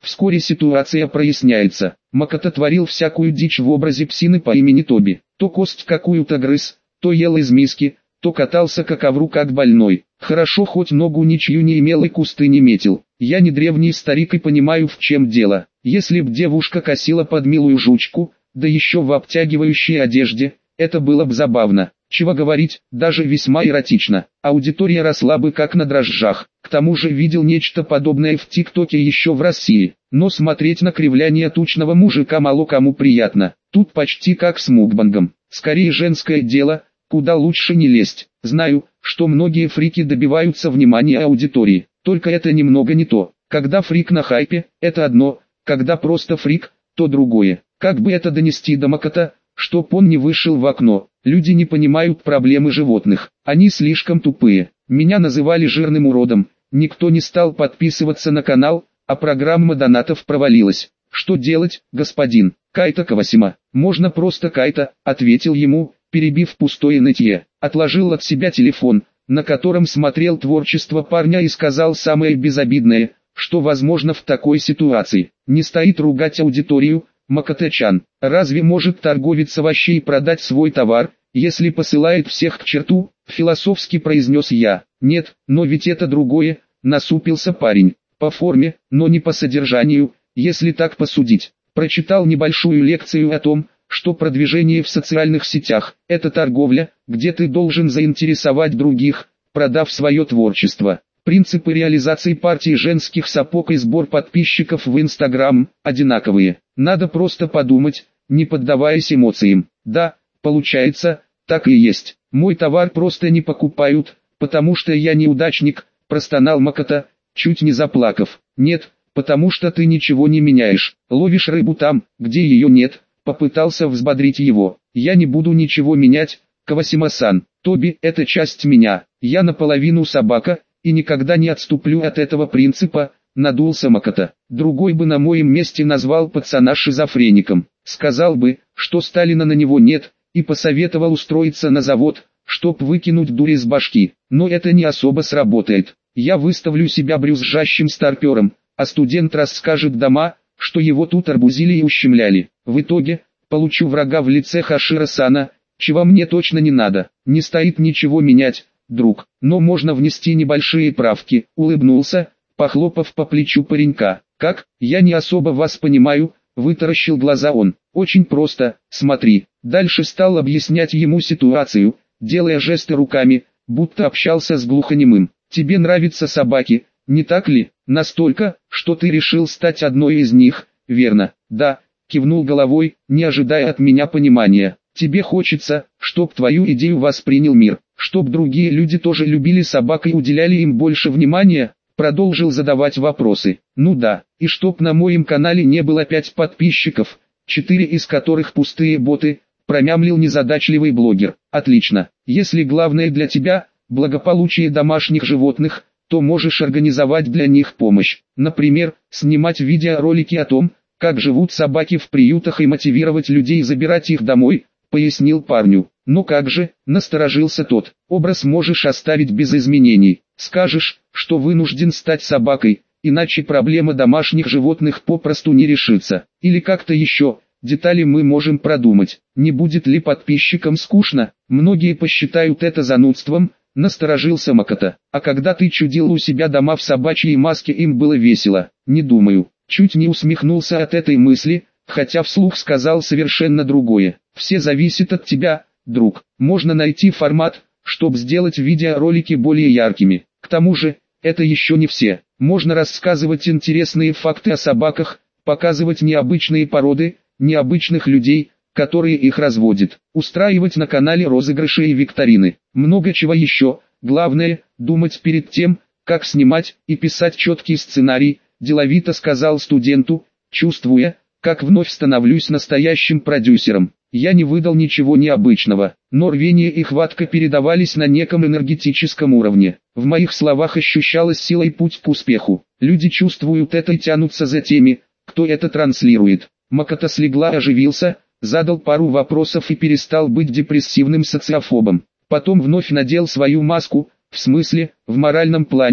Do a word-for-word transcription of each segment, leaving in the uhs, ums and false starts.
Вскоре ситуация проясняется. Макото творил всякую дичь в образе псины по имени Тоби. То кость какую-то грыз, то ел из миски, то катался как ковру как больной. Хорошо хоть ногу ничью не имел и кусты не метил. Я не древний старик и понимаю, в чем дело. Если б девушка косила под милую жучку, да еще в обтягивающей одежде, это было бы забавно. Чего говорить, даже весьма эротично. Аудитория росла бы как на дрожжах. К тому же видел нечто подобное в ТикТоке еще в России. Но смотреть на кривляние тучного мужика мало кому приятно. Тут почти как с мукбангом. Скорее женское дело, куда лучше не лезть. Знаю, что многие фрики добиваются внимания аудитории. Только это немного не то. Когда фрик на хайпе, это одно, когда просто фрик, то другое. Как бы это донести до Макото, чтоб он не вышел в окно? Люди не понимают проблемы животных. Они слишком тупые. Меня называли жирным уродом. Никто не стал подписываться на канал, а программа донатов провалилась. Что делать, господин? Кайта Кавасима. Можно просто Кайта, ответил ему, перебив пустое нытье. Отложил от себя телефон, на котором смотрел творчество парня, и сказал самое безобидное, что возможно в такой ситуации. Не стоит ругать аудиторию, Макото-чан. Разве может торговец овощей продать свой товар, если посылает всех к черту? Философски произнес я. Нет, но ведь это другое, насупился парень. По форме, но не по содержанию, если так посудить. Прочитал небольшую лекцию о том, что продвижение в социальных сетях – это торговля, где ты должен заинтересовать других, продав свое творчество. Принципы реализации партии женских сапог и сбор подписчиков в Инстаграм одинаковые. Надо просто подумать, не поддаваясь эмоциям. Да, получается, так и есть. Мой товар просто не покупают, потому что я неудачник, простонал Макото, чуть не заплакав. Нет, потому что ты ничего не меняешь. Ловишь рыбу там, где ее нет. Попытался взбодрить его. Я не буду ничего менять, Кавасима-сан. Тоби – это часть меня. Я наполовину собака, и никогда не отступлю от этого принципа, надулся Макото. Другой бы на моем месте назвал пацана шизофреником. Сказал бы, что Сталина на него нет, и посоветовал устроиться на завод, чтоб выкинуть дурь из башки. Но это не особо сработает. Я выставлю себя брюзжащим старпером, а студент расскажет дома, что его тут арбузили и ущемляли. В итоге, получу врага в лице Хашира-сана, чего мне точно не надо. Не стоит ничего менять, друг, но можно внести небольшие правки, улыбнулся, похлопав по плечу паренька. Как, я не особо вас понимаю, вытаращил глаза он. Очень просто, смотри. Дальше стал объяснять ему ситуацию, делая жесты руками, будто общался с глухонемым. Тебе нравятся собаки, не так ли? Настолько, что ты решил стать одной из них, верно? Да, кивнул головой, не ожидая от меня понимания. Тебе хочется, чтоб твою идею воспринял мир, чтоб другие люди тоже любили собак и уделяли им больше внимания? Продолжил задавать вопросы. Ну да, и чтоб на моем канале не было пять подписчиков, четыре из которых пустые боты, промямлил незадачливый блогер. Отлично, если главное для тебя – благополучие домашних животных, то можешь организовать для них помощь. Например, снимать видеоролики о том, как живут собаки в приютах и мотивировать людей забирать их домой, пояснил парню. Ну как же, насторожился тот. Образ можешь оставить без изменений. Скажешь, что вынужден стать собакой, иначе проблема домашних животных попросту не решится. Или как-то еще, детали мы можем продумать. Не будет ли подписчикам скучно? Многие посчитают это занудством, насторожился Макото. А когда ты чудил у себя дома в собачьей маске, им было весело? Не думаю. Чуть не усмехнулся от этой мысли, хотя вслух сказал совершенно другое. Все зависит от тебя, друг. Можно найти формат, чтобы сделать видеоролики более яркими. К тому же, это еще не все. Можно рассказывать интересные факты о собаках, показывать необычные породы, необычных людей, которые их разводят, устраивать на канале розыгрыши и викторины. Много чего еще. Главное, думать перед тем, как снимать, и писать четкий сценарий, деловито сказал студенту, чувствуя, как вновь становлюсь настоящим продюсером. Я не выдал ничего необычного, но рвение и хватка передавались на неком энергетическом уровне. В моих словах ощущалась сила и путь к успеху. Люди чувствуют это и тянутся за теми, кто это транслирует. Макото слегла оживился, задал пару вопросов и перестал быть депрессивным социофобом. Потом вновь надел свою маску, в смысле, в моральном плане,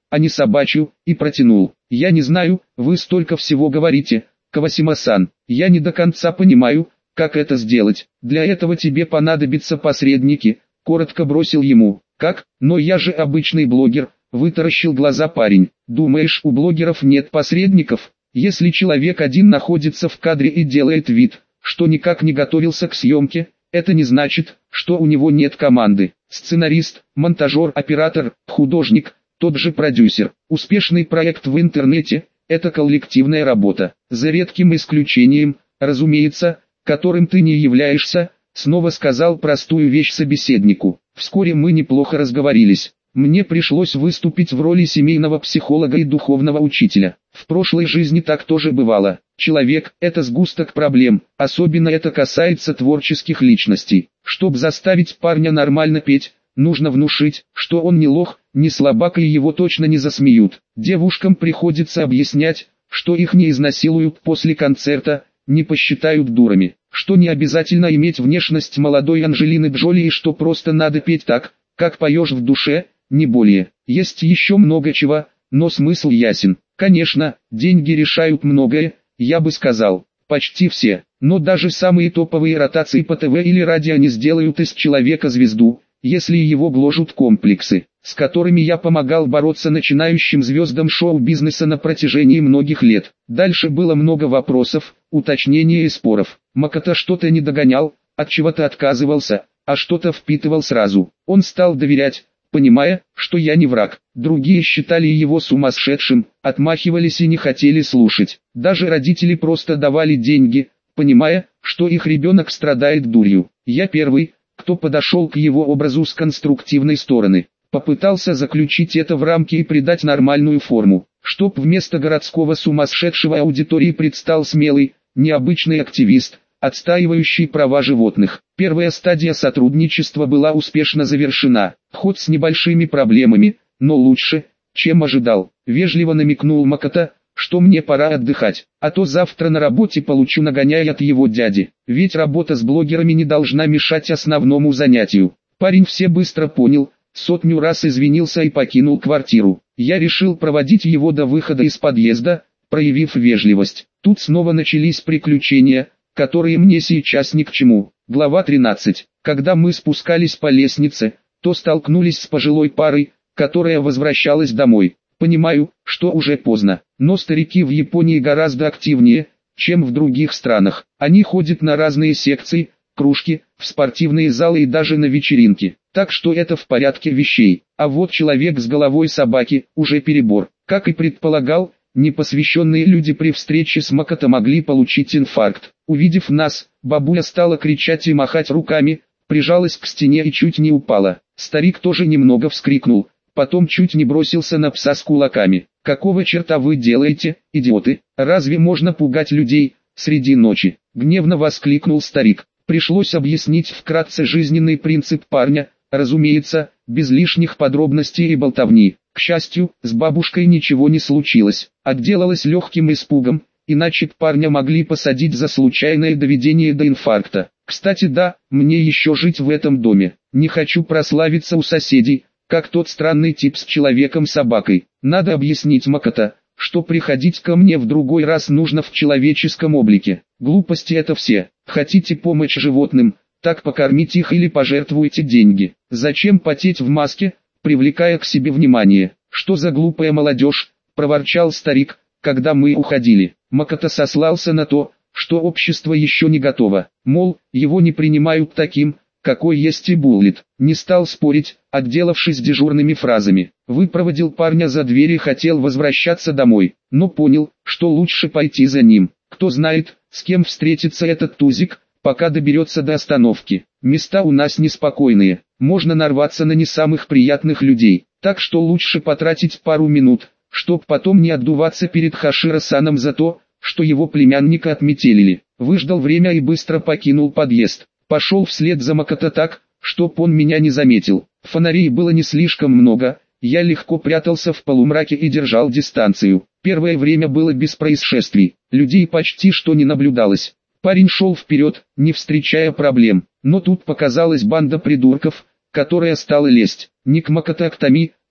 а не собачью, и протянул. Я не знаю, вы столько всего говорите, Кавасима-сан, я не до конца понимаю, как это сделать. Для этого тебе понадобятся посредники, коротко бросил ему. Как? Но я же обычный блогер, вытаращил глаза парень. Думаешь, у блогеров нет посредников? Если человек один находится в кадре и делает вид, что никак не готовился к съемке, это не значит, что у него нет команды. Сценарист, монтажер, оператор, художник, тот же продюсер. Успешный проект в интернете – это коллективная работа. За редким исключением, разумеется, которым ты не являешься, снова сказал простую вещь собеседнику. Вскоре мы неплохо разговорились. Мне пришлось выступить в роли семейного психолога и духовного учителя. В прошлой жизни так тоже бывало. Человек – это сгусток проблем, особенно это касается творческих личностей. Чтобы заставить парня нормально петь, нужно внушить, что он не лох, не слабак и его точно не засмеют. Девушкам приходится объяснять, что их не изнасилуют после концерта, не посчитают дурами, что не обязательно иметь внешность молодой Анджелины Джоли и что просто надо петь так, как поешь в душе, не более. Есть еще много чего, но смысл ясен. Конечно, деньги решают многое, я бы сказал, почти все, но даже самые топовые ротации по ТВ или радио не сделают из человека звезду, если его гложут комплексы, с которыми я помогал бороться начинающим звездам шоу-бизнеса на протяжении многих лет. Дальше было много вопросов, уточнений и споров. Макото что-то не догонял, от чего-то отказывался, а что-то впитывал сразу. Он стал доверять, понимая, что я не враг. Другие считали его сумасшедшим, отмахивались и не хотели слушать. Даже родители просто давали деньги, понимая, что их ребенок страдает дурью. Я первый, кто подошел к его образу с конструктивной стороны. Попытался заключить это в рамки и придать нормальную форму, чтоб вместо городского сумасшедшего аудитории предстал смелый, необычный активист, отстаивающий права животных. Первая стадия сотрудничества была успешно завершена, ход с небольшими проблемами, но лучше, чем ожидал. Вежливо намекнул Макото, что мне пора отдыхать, а то завтра на работе получу нагоняй от его дяди, ведь работа с блогерами не должна мешать основному занятию. Парень все быстро понял, сотню раз извинился и покинул квартиру. Я решил проводить его до выхода из подъезда, проявив вежливость. Тут снова начались приключения, которые мне сейчас ни к чему. Глава тринадцать. Когда мы спускались по лестнице, то столкнулись с пожилой парой, которая возвращалась домой. Понимаю, что уже поздно, но старики в Японии гораздо активнее, чем в других странах. Они ходят на разные секции, кружки, в спортивные залы и даже на вечеринки. Так что это в порядке вещей. А вот человек с головой собаки, уже перебор. Как и предполагал, непосвященные люди при встрече с Макото могли получить инфаркт. Увидев нас, бабуля стала кричать и махать руками, прижалась к стене и чуть не упала. Старик тоже немного вскрикнул, потом чуть не бросился на пса с кулаками. «Какого черта вы делаете, идиоты? Разве можно пугать людей среди ночи?» Гневно воскликнул старик. Пришлось объяснить вкратце жизненный принцип парня, разумеется, без лишних подробностей и болтовни. К счастью, с бабушкой ничего не случилось, отделалась легким испугом, иначе парня могли посадить за случайное доведение до инфаркта. Кстати, да, мне еще жить в этом доме. Не хочу прославиться у соседей, как тот странный тип с человеком-собакой. Надо объяснить Макото, что приходить ко мне в другой раз нужно в человеческом облике. Глупости это все. Хотите помочь животным, так покормите их или пожертвуйте деньги. Зачем потеть в маске, привлекая к себе внимание? Что за глупая молодежь, проворчал старик, когда мы уходили. Макото сослался на то, что общество еще не готово, мол, его не принимают таким, какой есть и Буллет. Не стал спорить, отделавшись дежурными фразами. Выпроводил парня за дверь и хотел возвращаться домой, но понял, что лучше пойти за ним. Кто знает, с кем встретится этот тузик, пока доберется до остановки. Места у нас неспокойные, можно нарваться на не самых приятных людей, так что лучше потратить пару минут, чтоб потом не отдуваться перед Хаширо-саном за то, что его племянника отметелили. Выждал время и быстро покинул подъезд. Пошел вслед за Макото так, чтоб он меня не заметил. Фонарей было не слишком много, я легко прятался в полумраке и держал дистанцию. Первое время было без происшествий, людей почти что не наблюдалось. Парень шел вперед, не встречая проблем, но тут показалась банда придурков, которая стала лезть. Не к Макото, а к Томи,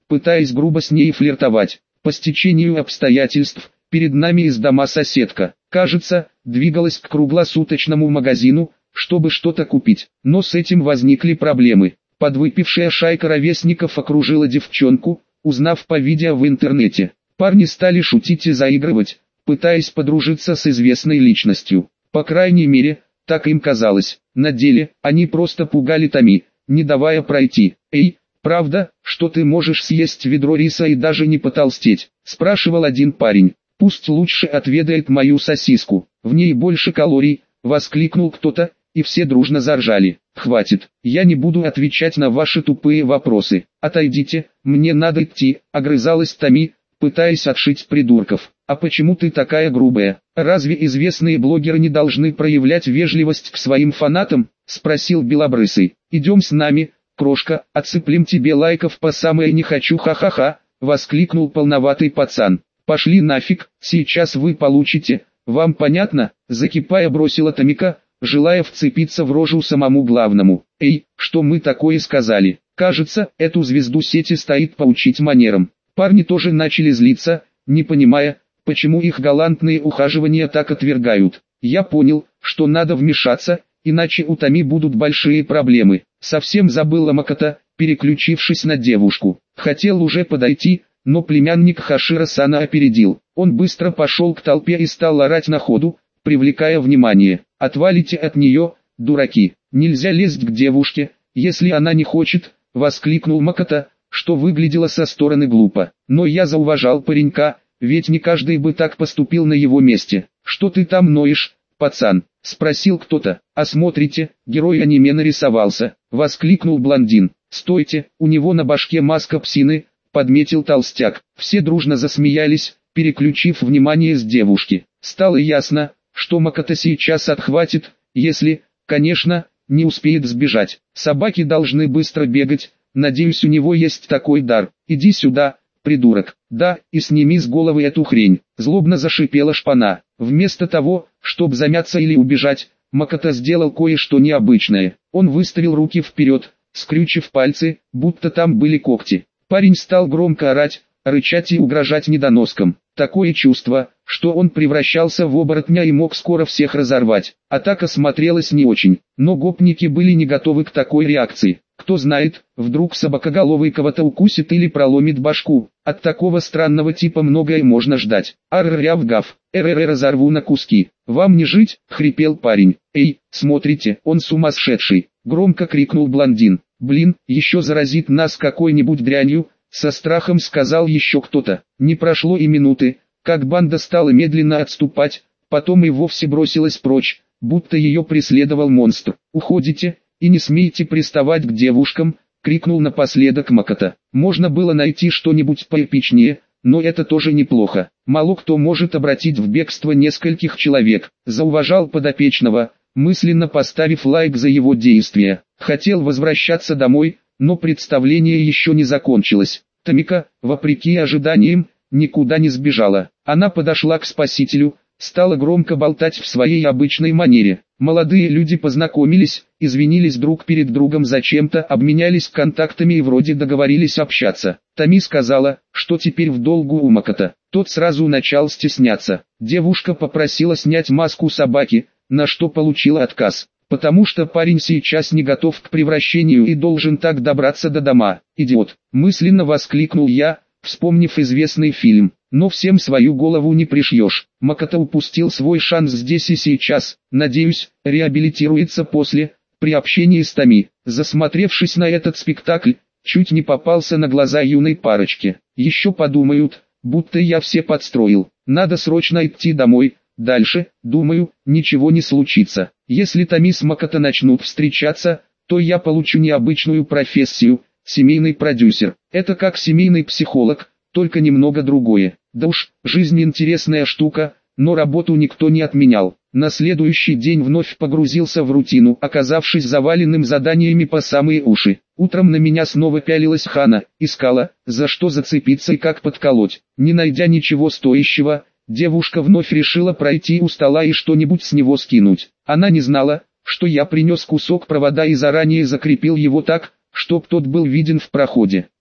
пытаясь грубо с ней флиртовать. По стечению обстоятельств, перед нами из дома соседка, кажется, двигалась к круглосуточному магазину, чтобы что-то купить. Но с этим возникли проблемы. Подвыпившая шайка ровесников окружила девчонку, узнав по видео в интернете. Парни стали шутить и заигрывать, пытаясь подружиться с известной личностью. По крайней мере, так им казалось. На деле, они просто пугали Тами, не давая пройти. «Эй, правда, что ты можешь съесть ведро риса и даже не потолстеть?» – спрашивал один парень. «Пусть лучше отведает мою сосиску, в ней больше калорий», – воскликнул кто-то, и все дружно заржали. «Хватит, я не буду отвечать на ваши тупые вопросы. Отойдите, мне надо идти», – огрызалась Тами, пытаясь отшить придурков. «А почему ты такая грубая? Разве известные блогеры не должны проявлять вежливость к своим фанатам?» – спросил Белобрысый. «Идем с нами, крошка, отсыплем тебе лайков по самое не хочу, ха-ха-ха», – воскликнул полноватый пацан. «Пошли нафиг, сейчас вы получите, вам понятно?» – закипая бросила Томика, желая вцепиться в рожу самому главному. «Эй, что мы такое сказали? Кажется, эту звезду сети стоит поучить манерам». Парни тоже начали злиться, не понимая, почему их галантные ухаживания так отвергают. Я понял, что надо вмешаться, иначе у Тами будут большие проблемы. Совсем забыла Макото, переключившись на девушку. Хотел уже подойти, но племянник Хашира-сана опередил. Он быстро пошел к толпе и стал орать на ходу, привлекая внимание. «Отвалите от нее, дураки! Нельзя лезть к девушке, если она не хочет!» — воскликнул Макото, что выглядело со стороны глупо. Но я зауважал паренька, ведь не каждый бы так поступил на его месте. «Что ты там ноешь, пацан?» — спросил кто-то. «А смотрите, герой аниме нарисовался!» — воскликнул блондин. «Стойте, у него на башке маска псины!» — подметил толстяк. Все дружно засмеялись, переключив внимание с девушки. Стало ясно, что Макото сейчас отхватит, если, конечно, не успеет сбежать. Собаки должны быстро бегать, надеюсь, у него есть такой дар. «Иди сюда, придурок, да, и сними с головы эту хрень», — злобно зашипела шпана. Вместо того, чтобы замяться или убежать, Макото сделал кое-что необычное. Он выставил руки вперед, скрючив пальцы, будто там были когти. Парень стал громко орать, рычать и угрожать недоноскам. Такое чувство, что он превращался в оборотня и мог скоро всех разорвать. Атака смотрелась не очень, но гопники были не готовы к такой реакции. Кто знает, вдруг собакоголовый кого-то укусит или проломит башку. От такого странного типа многое можно ждать. Ар-ряв-гав, эр-эр разорву на куски. «Вам не жить!» — хрипел парень. «Эй, смотрите, он сумасшедший!» — громко крикнул блондин. «Блин, еще заразит нас какой-нибудь дрянью!» — со страхом сказал еще кто-то. Не прошло и минуты, как банда стала медленно отступать, потом и вовсе бросилась прочь, будто ее преследовал монстр. «Уходите, и не смейте приставать к девушкам!» — крикнул напоследок Макото. Можно было найти что-нибудь поэпичнее, но это тоже неплохо. Мало кто может обратить в бегство нескольких человек. Зауважал подопечного, мысленно поставив лайк за его действия. Хотел возвращаться домой, но представление еще не закончилось. Томика, вопреки ожиданиям, никуда не сбежала. Она подошла к спасителю, стала громко болтать в своей обычной манере. Молодые люди познакомились, извинились друг перед другом зачем-то, обменялись контактами и вроде договорились общаться. Тами сказала, что теперь в долгу у Макото. Тот сразу начал стесняться. Девушка попросила снять маску собаки, на что получила отказ. Потому что парень сейчас не готов к превращению и должен так добраться до дома. «Идиот!» — мысленно воскликнул я, вспомнив известный фильм. Но всем свою голову не пришьешь. Макото упустил свой шанс здесь и сейчас. Надеюсь, реабилитируется после, при общении с Тами. Засмотревшись на этот спектакль, чуть не попался на глаза юной парочке. Еще подумают, будто я все подстроил. Надо срочно идти домой. Дальше, думаю, ничего не случится. Если Тами с Макото начнут встречаться, то я получу необычную профессию – семейный продюсер. Это как семейный психолог, только немного другое. Да уж, жизнь интересная штука, но работу никто не отменял. На следующий день вновь погрузился в рутину, оказавшись заваленным заданиями по самые уши. Утром на меня снова пялилась Хана, искала, за что зацепиться и как подколоть. Не найдя ничего стоящего, девушка вновь решила пройти у стола и что-нибудь с него скинуть. Она не знала, что я принес кусок провода и заранее закрепил его так, чтоб тот был виден в проходе.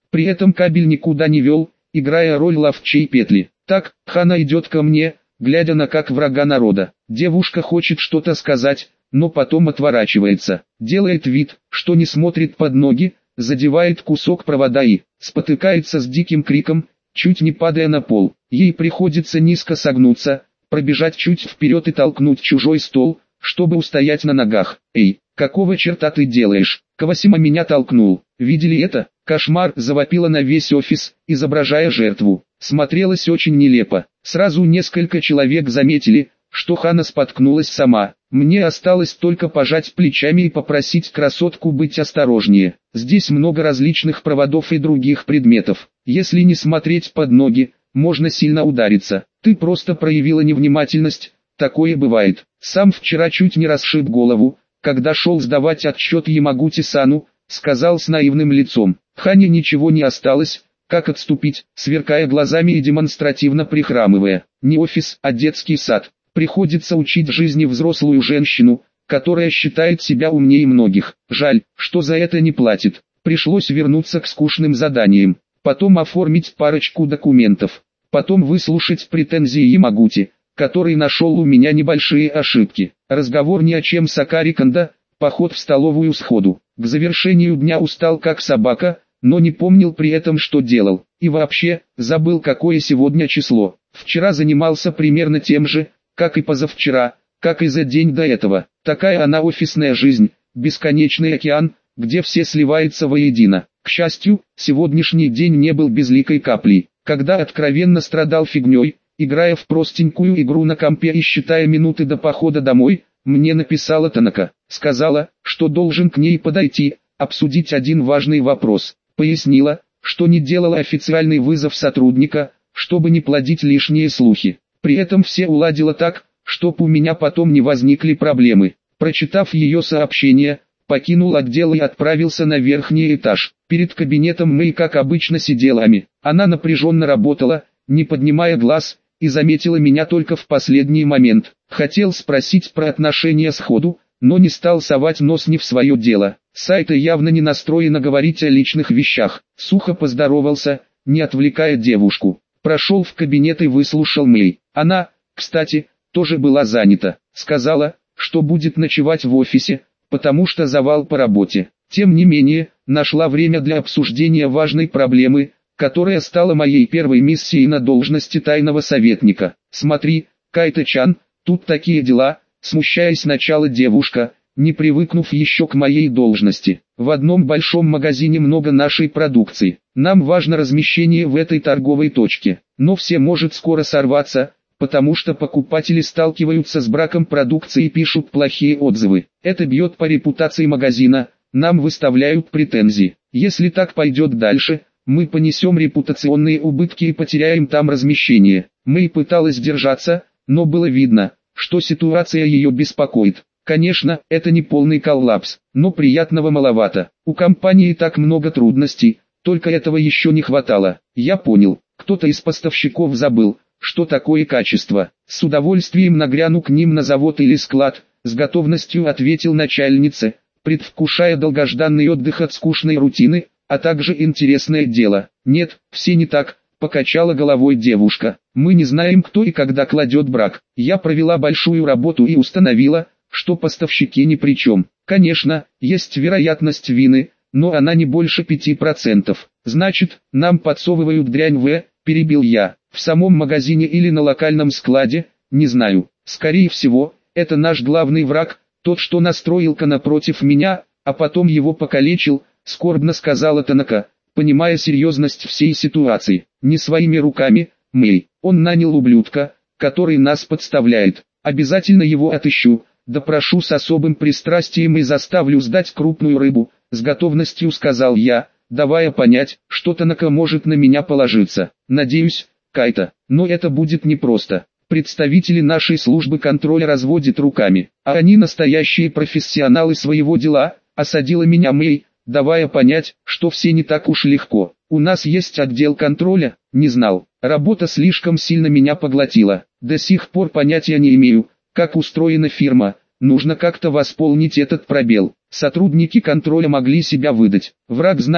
При этом кабель никуда не вел, играя роль ловчей петли. Так, Хана идет ко мне, глядя на как врага народа. Девушка хочет что-то сказать, но потом отворачивается. Делает вид, что не смотрит под ноги, задевает кусок провода и спотыкается с диким криком, чуть не падая на пол. Ей приходится низко согнуться, пробежать чуть вперед и толкнуть чужой стол, чтобы устоять на ногах. «Эй, какого черта ты делаешь?» Кавасима меня толкнул. Видели это? Кошмар, завопила на весь офис, изображая жертву. Смотрелось очень нелепо. Сразу несколько человек заметили, что Хана споткнулась сама. Мне осталось только пожать плечами и попросить красотку быть осторожнее. Здесь много различных проводов и других предметов. Если не смотреть под ноги, можно сильно удариться. Ты просто проявила невнимательность, такое бывает. Сам вчера чуть не расшиб голову, когда шел сдавать отчет Ямагути-сану, сказал с наивным лицом. Хане ничего не осталось, как отступить, сверкая глазами и демонстративно прихрамывая. Не офис, а детский сад. Приходится учить жизни взрослую женщину, которая считает себя умнее многих. Жаль, что за это не платит. Пришлось вернуться к скучным заданиям. Потом оформить парочку документов. Потом выслушать претензии Ямагути, который нашел у меня небольшие ошибки. Разговор ни о чем с Акари Кондо, поход в столовую сходу. К завершению дня устал как собака, но не помнил при этом, что делал. И вообще, забыл, какое сегодня число. Вчера занимался примерно тем же, как и позавчера, как и за день до этого. Такая она офисная жизнь, бесконечный океан, где все сливается воедино. К счастью, сегодняшний день не был безликой каплей. Когда откровенно страдал фигней, играя в простенькую игру на компе и считая минуты до похода домой, мне написала Танака. Сказала, что должен к ней подойти, обсудить один важный вопрос. Пояснила, что не делала официальный вызов сотрудника, чтобы не плодить лишние слухи. При этом все уладила так, чтоб у меня потом не возникли проблемы. Прочитав ее сообщение, покинул отдел и отправился на верхний этаж. Перед кабинетом Мэй, как обычно, сидела Ами. Она напряженно работала, не поднимая глаз, и заметила меня только в последний момент. Хотел спросить про отношения сходу, но не стал совать нос не в свое дело. Сайта явно не настроена говорить о личных вещах. Сухо поздоровался, не отвлекая девушку. Прошел в кабинет и выслушал Мэй. Она, кстати, тоже была занята. Сказала, что будет ночевать в офисе, потому что завал по работе. Тем не менее, нашла время для обсуждения важной проблемы, которая стала моей первой миссией на должности тайного советника. «Смотри, Кайта-чан, тут такие дела», смущаясь сначала девушка, не привыкнув еще к моей должности. «В одном большом магазине много нашей продукции. Нам важно размещение в этой торговой точке, но все может скоро сорваться, потому что покупатели сталкиваются с браком продукции и пишут плохие отзывы. Это бьет по репутации магазина, нам выставляют претензии. Если так пойдет дальше, мы понесем репутационные убытки и потеряем там размещение». Мэй пыталась держаться, но было видно, что ситуация ее беспокоит. Конечно, это не полный коллапс, но приятного маловато. У компании так много трудностей, только этого еще не хватало. Я понял, кто-то из поставщиков забыл, что такое качество. С удовольствием нагряну к ним на завод или склад, с готовностью ответил начальнице, предвкушая долгожданный отдых от скучной рутины, а также интересное дело. Нет, все не так, покачала головой девушка. Мы не знаем, кто и когда кладет брак. Я провела большую работу и установила, что поставщики ни при чем. Конечно, есть вероятность вины, но она не больше пяти процентов. Значит, нам подсовывают дрянь в, перебил я. В самом магазине или на локальном складе, не знаю. Скорее всего, это наш главный враг, тот, что настроил Кана против меня, а потом его покалечил, скорбно сказала Танака, понимая серьезность всей ситуации. Не своими руками, Мэй. Он нанял ублюдка, который нас подставляет. Обязательно его отыщу, допрошу с особым пристрастием и заставлю сдать крупную рыбу, с готовностью сказал я, давая понять, что Танака может на меня положиться. Надеюсь, Кайта, но это будет непросто. Представители нашей службы контроля разводят руками, а они настоящие профессионалы своего дела, осадила меня Мэй, давая понять, что все не так уж легко. У нас есть отдел контроля, не знал. Работа слишком сильно меня поглотила. До сих пор понятия не имею, как устроена фирма. Нужно как-то восполнить этот пробел. Сотрудники контроля могли себя выдать. Враг знает,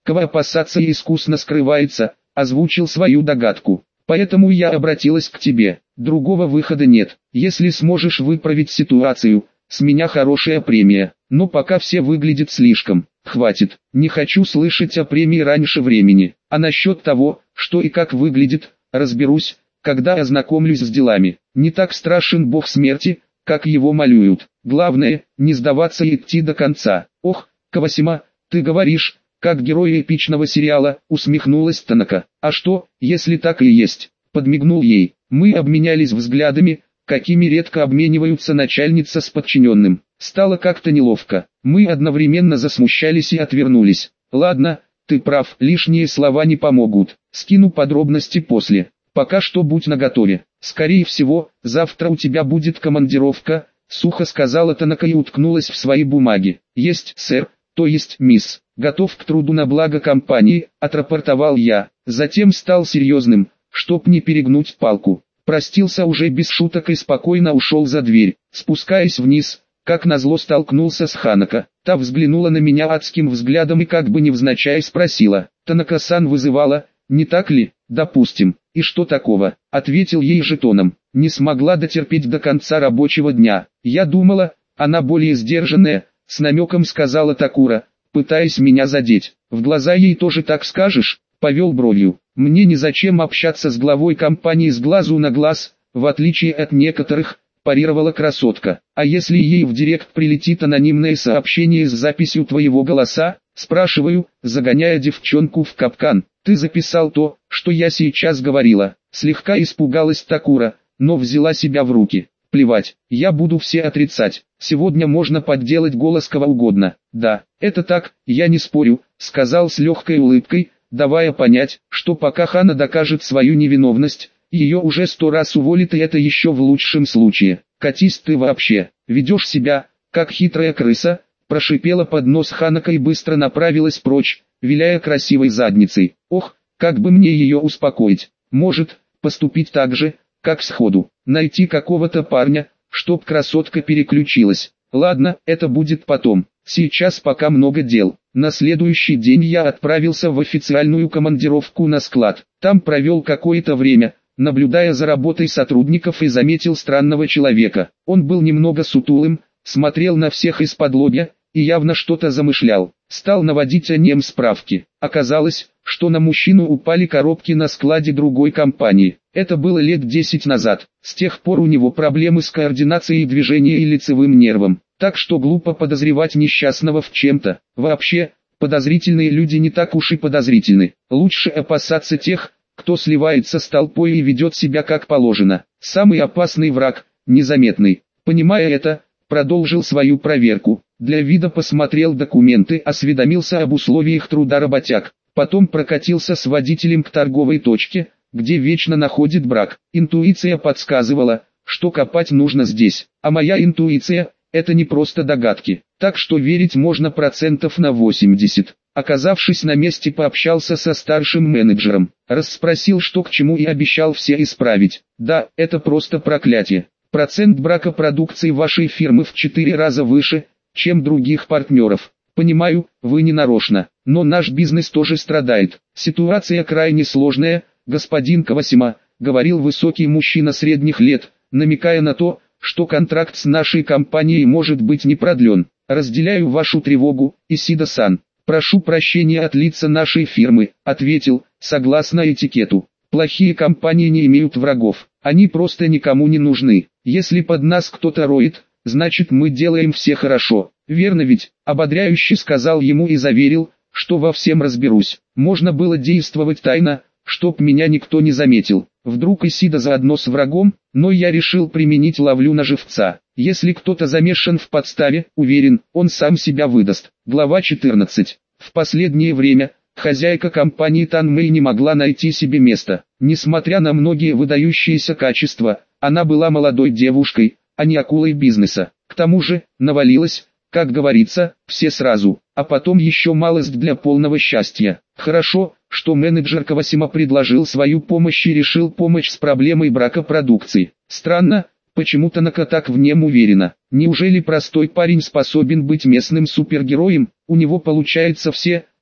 Кого опасаться и искусно скрывается, озвучил свою догадку. Поэтому я обратилась к тебе. Другого выхода нет. Если сможешь выправить ситуацию, с меня хорошая премия. Но пока все выглядит слишком. Хватит. Не хочу слышать о премии раньше времени. А насчет того, что и как выглядит, разберусь, когда ознакомлюсь с делами. Не так страшен бог смерти, как его малюют. Главное, не сдаваться и идти до конца. Ох, Кавасима, ты говоришь, как герой эпичного сериала, усмехнулась Танака. А что, если так и есть? Подмигнул ей. Мы обменялись взглядами, какими редко обмениваются начальница с подчиненным. Стало как-то неловко. Мы одновременно засмущались и отвернулись. Ладно, ты прав, лишние слова не помогут. Скину подробности после. Пока что будь наготове. Скорее всего, завтра у тебя будет командировка, сухо сказала Танака и уткнулась в свои бумаги. Есть, сэр, то есть мисс. Готов к труду на благо компании, отрапортовал я. Затем стал серьезным, чтоб не перегнуть палку. Простился уже без шуток и спокойно ушел за дверь. Спускаясь вниз, как назло столкнулся с Ханако. Та взглянула на меня адским взглядом и как бы невзначай спросила. Танака-сан вызывала, не так ли? Допустим. И что такого? Ответил ей жетоном. Не смогла дотерпеть до конца рабочего дня. Я думала, она более сдержанная, с намеком сказала Такура, пытаясь меня задеть. В глаза ей тоже так скажешь? Повел бровью. Мне незачем общаться с главой компании с глазу на глаз, в отличие от некоторых, парировала красотка. А если ей в директ прилетит анонимное сообщение с записью твоего голоса? Спрашиваю, загоняя девчонку в капкан. Ты записал то, что я сейчас говорила. Слегка испугалась Такура, но взяла себя в руки. Плевать, я буду все отрицать. Сегодня можно подделать голос кого угодно. Да, это так, я не спорю, сказал с легкой улыбкой, давая понять, что пока Хана докажет свою невиновность, ее уже сто раз уволят, и это еще в лучшем случае. Катись ты вообще, ведешь себя, как хитрая крыса, прошипела под нос Ханако и быстро направилась прочь, виляя красивой задницей. Ох, как бы мне ее успокоить. Может, поступить так же, как сходу, найти какого-то парня, чтоб красотка переключилась. Ладно, это будет потом. Сейчас пока много дел. На следующий день я отправился в официальную командировку на склад. Там провел какое-то время, наблюдая за работой сотрудников, и заметил странного человека. Он был немного сутулым, смотрел на всех из-под лобья и явно что-то замышлял. Стал наводить о нем справки. Оказалось, что на мужчину упали коробки на складе другой компании. Это было лет десять назад. С тех пор у него проблемы с координацией движения и лицевым нервом. Так что глупо подозревать несчастного в чем-то. Вообще, подозрительные люди не так уж и подозрительны. Лучше опасаться тех, кто сливается с толпой и ведет себя как положено. Самый опасный враг – незаметный. Понимая это, продолжил свою проверку. Для вида посмотрел документы, осведомился об условиях труда работяг. Потом прокатился с водителем к торговой точке, где вечно находит брак. Интуиция подсказывала, что копать нужно здесь. А моя интуиция – это не просто догадки. Так что верить можно процентов на восемьдесят. Оказавшись на месте, пообщался со старшим менеджером. Расспросил, что к чему, и обещал все исправить. Да, это просто проклятие. Процент бракопродукции вашей фирмы в четыре раза выше, чем других партнеров. Понимаю, вы не нарочно, но наш бизнес тоже страдает. Ситуация крайне сложная, господин Кавасима, говорил высокий мужчина средних лет, намекая на то, что контракт с нашей компанией может быть не продлен. Разделяю вашу тревогу, Исида-сан. Прошу прощения от лица нашей фирмы, ответил, согласно этикету. Плохие компании не имеют врагов, они просто никому не нужны. Если под нас кто-то роет, значит мы делаем все хорошо. Верно ведь? Ободряюще сказал ему и заверил, что во всем разберусь. Можно было действовать тайно, чтоб меня никто не заметил. Вдруг Исида заодно с врагом, но я решил применить ловлю на живца. Если кто-то замешан в подставе, уверен, он сам себя выдаст. Глава четырнадцать. В последнее время хозяйка компании Танмэй не могла найти себе места. Несмотря на многие выдающиеся качества, она была молодой девушкой, а не акулой бизнеса. К тому же, навалилась, как говорится, все сразу, а потом еще малость для полного счастья. Хорошо, что менеджер Кавасима предложил свою помощь и решил помочь с проблемой бракопродукции. Странно, почему Танака так в нем уверена. Неужели простой парень способен быть местным супергероем? У него получается все,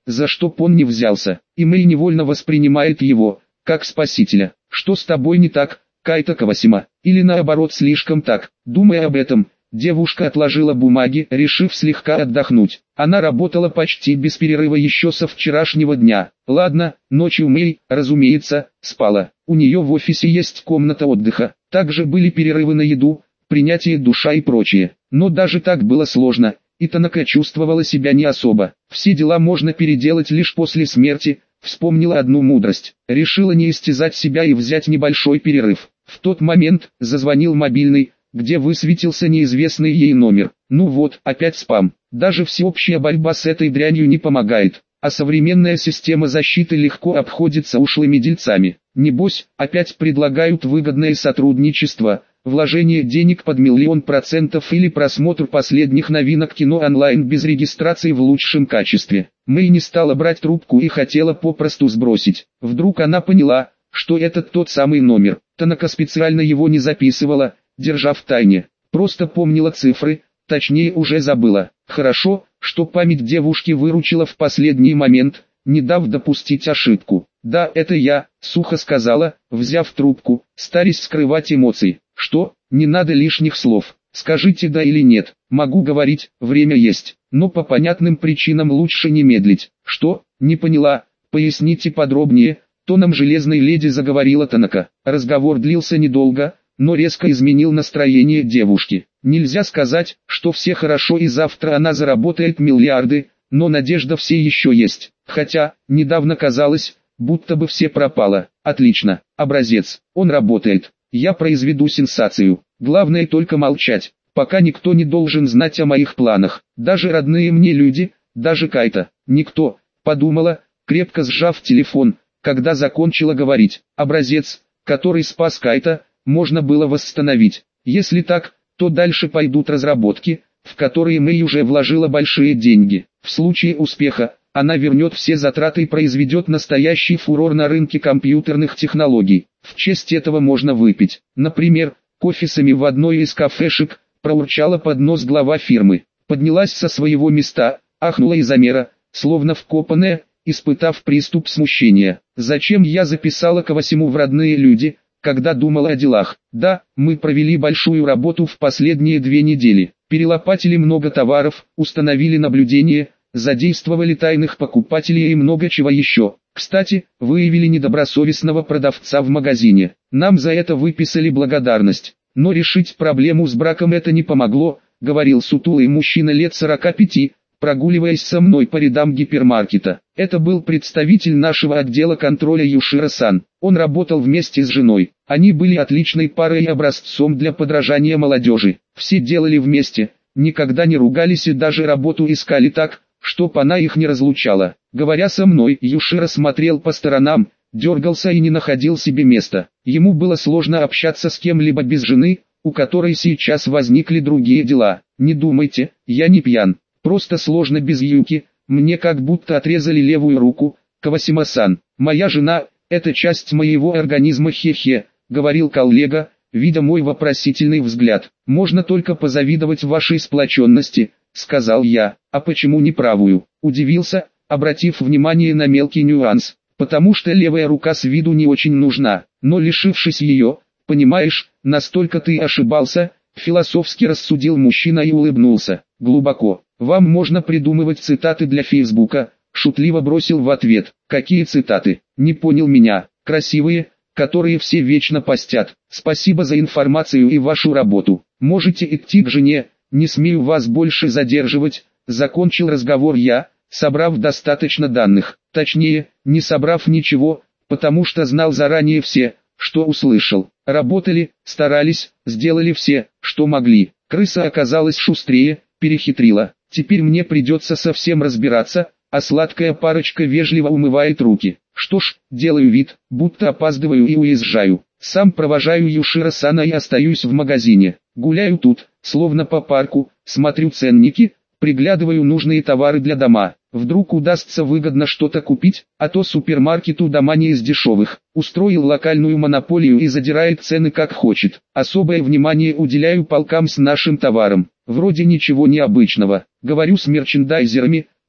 за что б он не взялся, и Мэй невольно воспринимает его, как спасителя. Что с тобой не так, Кайта Кавасима? Или наоборот слишком так? Думая об этом, девушка отложила бумаги, решив слегка отдохнуть. Она работала почти без перерыва еще со вчерашнего дня. Ладно, ночью Мэй, разумеется, спала. У нее в офисе есть комната отдыха. Также были перерывы на еду, принятие душа и прочее. Но даже так было сложно, и Танака чувствовала себя не особо. Все дела можно переделать лишь после смерти. Вспомнила одну мудрость. Решила не истязать себя и взять небольшой перерыв. В тот момент зазвонил мобильный, где высветился неизвестный ей номер. Ну вот, опять спам. Даже всеобщая борьба с этой дрянью не помогает, а современная система защиты легко обходится ушлыми дельцами. Небось, опять предлагают выгодное сотрудничество, вложение денег под миллион процентов или просмотр последних новинок кино онлайн без регистрации в лучшем качестве. Мэй не стала брать трубку и хотела попросту сбросить. Вдруг она поняла, что это тот самый номер. Танака специально его не записывала, держа в тайне. Просто помнила цифры, точнее уже забыла. Хорошо, что память девушки выручила в последний момент, не дав допустить ошибку. «Да, это я», — сухо сказала, взяв трубку, стараясь скрывать эмоции. «Что? Не надо лишних слов. Скажите да или нет. Могу говорить, время есть, но по понятным причинам лучше не медлить». «Что? Не поняла. Поясните подробнее», — тоном железной леди заговорила Танака. Разговор длился недолго, но резко изменил настроение девушки. Нельзя сказать, что все хорошо и завтра она заработает миллиарды, но надежда все еще есть. Хотя, недавно казалось, будто бы все пропало. Отлично, образец, он работает. Я произведу сенсацию. Главное только молчать, пока никто не должен знать о моих планах. Даже родные мне люди, даже Кайта. Никто, подумала, крепко сжав телефон, когда закончила говорить. Образец, который спас Кайта, можно было восстановить. Если так, то дальше пойдут разработки, в которые Мэй уже вложила большие деньги. В случае успеха, она вернет все затраты и произведет настоящий фурор на рынке компьютерных технологий. В честь этого можно выпить, например, кофе в одной из кафешек, проурчала под нос глава фирмы. Поднялась со своего места, ахнула из замера, словно вкопанная, испытав приступ смущения. Зачем я записала Кавасиму в родные люди, когда думала о делах? Да, мы провели большую работу в последние две недели. Перелопатили много товаров, установили наблюдение, задействовали тайных покупателей и много чего еще. Кстати, выявили недобросовестного продавца в магазине. Нам за это выписали благодарность. Но решить проблему с браком это не помогло, говорил сутулый мужчина лет сорока пяти, прогуливаясь со мной по рядам гипермаркета. Это был представитель нашего отдела контроля Юшира-сан. Он работал вместе с женой. Они были отличной парой и образцом для подражания молодежи. Все делали вместе, никогда не ругались и даже работу искали так, чтоб она их не разлучала. Говоря со мной, Юшира смотрел по сторонам, дергался и не находил себе места. Ему было сложно общаться с кем-либо без жены, у которой сейчас возникли другие дела. Не думайте, я не пьян. Просто сложно без Юки, мне как будто отрезали левую руку. Кавасима-сан, моя жена, это часть моего организма, хе-хе, говорил коллега, видя мой вопросительный взгляд. Можно только позавидовать вашей сплоченности, сказал я. А почему не правую? Удивился, обратив внимание на мелкий нюанс. Потому что левая рука с виду не очень нужна, но лишившись ее, понимаешь, настолько ты ошибался, философски рассудил мужчина и улыбнулся. Глубоко. Вам можно придумывать цитаты для Фейсбука, шутливо бросил в ответ. Какие цитаты? Не понял меня. Красивые, которые все вечно постят. Спасибо за информацию и вашу работу. Можете идти к жене, не смею вас больше задерживать. Закончил разговор я, собрав достаточно данных. Точнее, не собрав ничего, потому что знал заранее все, что услышал. Работали, старались, сделали все, что могли. Крыса оказалась шустрее, перехитрила. Теперь мне придется совсем разбираться, а сладкая парочка вежливо умывает руки. Что ж, делаю вид, будто опаздываю и уезжаю. Сам провожаю Юшира-сана и остаюсь в магазине. Гуляю тут, словно по парку, смотрю ценники, приглядываю нужные товары для дома. Вдруг удастся выгодно что-то купить, а то супермаркет у дома не из дешевых. Устроил локальную монополию и задирает цены как хочет. Особое внимание уделяю полкам с нашим товаром. Вроде ничего необычного. Говорю с мерчендайзерами,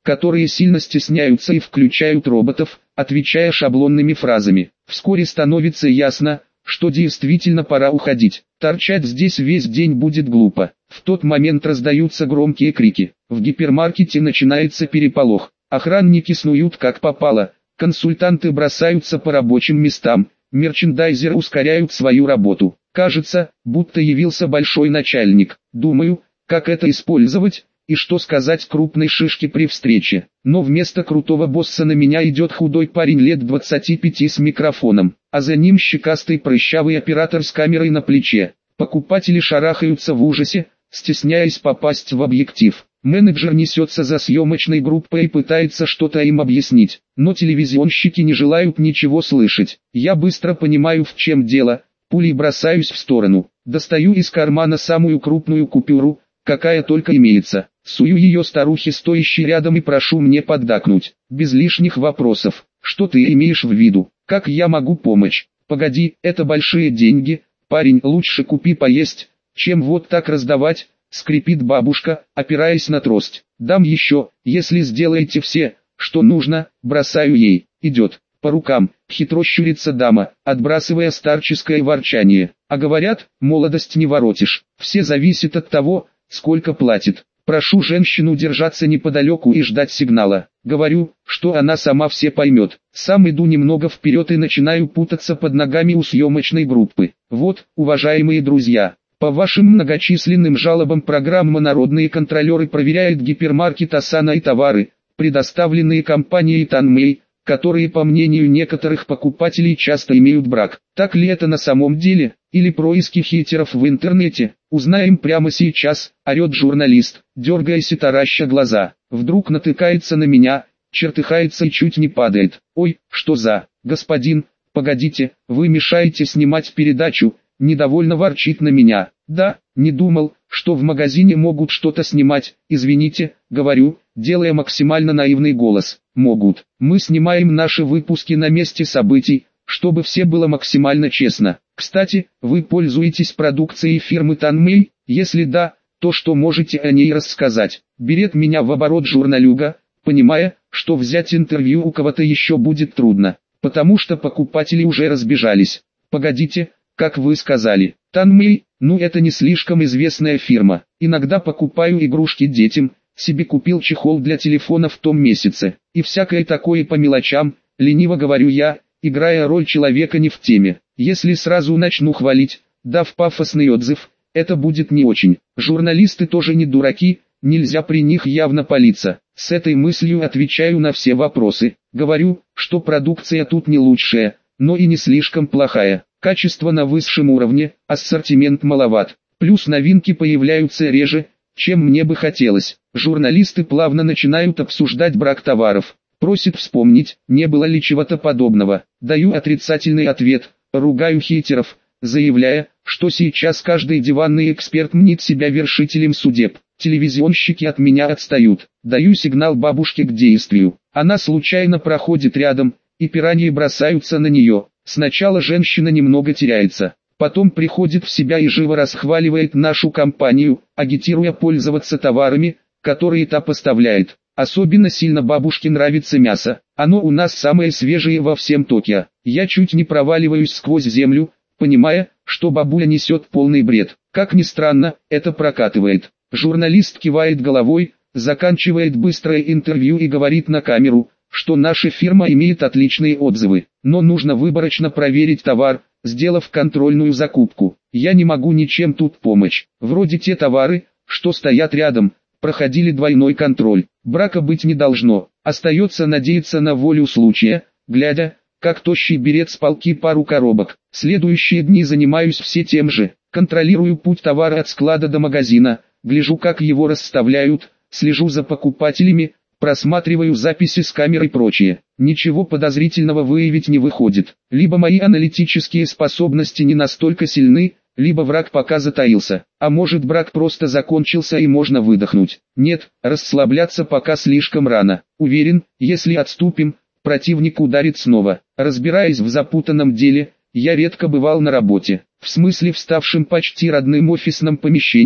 которые сильно стесняются и включают роботов, отвечая шаблонными фразами. Вскоре становится ясно, что действительно пора уходить. Торчать здесь весь день будет глупо. В тот момент раздаются громкие крики. В гипермаркете начинается переполох. Охранники снуют как попало. Консультанты бросаются по рабочим местам. Мерчендайзеры ускоряют свою работу. Кажется, будто явился большой начальник. Думаю, как это использовать и что сказать крупной шишке при встрече. Но вместо крутого босса на меня идет худой парень лет двадцати пяти с микрофоном, а за ним щекастый прыщавый оператор с камерой на плече. Покупатели шарахаются в ужасе, стесняясь попасть в объектив. Менеджер несется за съемочной группой и пытается что-то им объяснить, но телевизионщики не желают ничего слышать. Я быстро понимаю, в чем дело, пулей бросаюсь в сторону, достаю из кармана самую крупную купюру, какая только имеется, сую ее старухе, стоящей рядом, и прошу мне поддакнуть, без лишних вопросов. Что ты имеешь в виду? Как я могу помочь? Погоди, это большие деньги, парень, лучше купи поесть, чем вот так раздавать. Скрипит бабушка, опираясь на трость. Дам еще, если сделаете все, что нужно. Бросаю ей. Идет. По рукам. Хитро щурится дама, отбрасывая старческое ворчание. А говорят, молодость не воротишь. Все зависит от того, сколько платит. Прошу женщину держаться неподалеку и ждать сигнала. Говорю, что она сама все поймет. Сам иду немного вперед и начинаю путаться под ногами у съемочной группы. Вот, уважаемые друзья. По вашим многочисленным жалобам программа «Народные контролеры» проверяет гипермаркет Асана и товары, предоставленные компанией Танмэй, которые, по мнению некоторых покупателей, часто имеют брак. Так ли это на самом деле, или происки хейтеров в интернете? Узнаем прямо сейчас, орет журналист, дергаясь и тараща глаза. Вдруг натыкается на меня, чертыхается и чуть не падает. Ой, что за... Господин, погодите, вы мешаете снимать передачу. Недовольно ворчит на меня. Да, не думал, что в магазине могут что-то снимать. Извините, говорю, делая максимально наивный голос. Могут. Мы снимаем наши выпуски на месте событий, чтобы все было максимально честно. Кстати, вы пользуетесь продукцией фирмы Танмэй? Если да, то что можете о ней рассказать? Берет меня в оборот журналюга, понимая, что взять интервью у кого-то еще будет трудно, потому что покупатели уже разбежались. Погодите. Как вы сказали, Танмэй, ну это не слишком известная фирма. Иногда покупаю игрушки детям, себе купил чехол для телефона в том месяце. И всякое такое по мелочам, лениво говорю я, играя роль человека не в теме. Если сразу начну хвалить, дав пафосный отзыв, это будет не очень. Журналисты тоже не дураки, нельзя при них явно палиться. С этой мыслью отвечаю на все вопросы. Говорю, что продукция тут не лучшая, но и не слишком плохая. Качество на высшем уровне, ассортимент маловат. Плюс новинки появляются реже, чем мне бы хотелось. Журналисты плавно начинают обсуждать брак товаров. Просит вспомнить, не было ли чего-то подобного. Даю отрицательный ответ, ругаю хейтеров, заявляя, что сейчас каждый диванный эксперт мнит себя вершителем судеб. Телевизионщики от меня отстают. Даю сигнал бабушке к действию. Она случайно проходит рядом, и пираньи бросаются на нее. Сначала женщина немного теряется, потом приходит в себя и живо расхваливает нашу компанию, агитируя пользоваться товарами, которые та поставляет. Особенно сильно бабушке нравится мясо, оно у нас самое свежее во всем Токио. Я чуть не проваливаюсь сквозь землю, понимая, что бабуля несет полный бред. Как ни странно, это прокатывает. Журналист кивает головой, заканчивает быстрое интервью и говорит на камеру, что наша фирма имеет отличные отзывы, но нужно выборочно проверить товар, сделав контрольную закупку. Я не могу ничем тут помочь. Вроде те товары, что стоят рядом, проходили двойной контроль. Брака быть не должно. Остается надеяться на волю случая, глядя, как тощий берет с полки пару коробок. Следующие дни занимаюсь все тем же. Контролирую путь товара от склада до магазина, гляжу, как его расставляют, слежу за покупателями, просматриваю записи с камер и прочее. Ничего подозрительного выявить не выходит. Либо мои аналитические способности не настолько сильны, либо враг пока затаился. А может, брак просто закончился и можно выдохнуть. Нет, расслабляться пока слишком рано. Уверен, если отступим, противник ударит снова. Разбираясь в запутанном деле, я редко бывал на работе. В смысле в ставшем почти родным офисном помещении,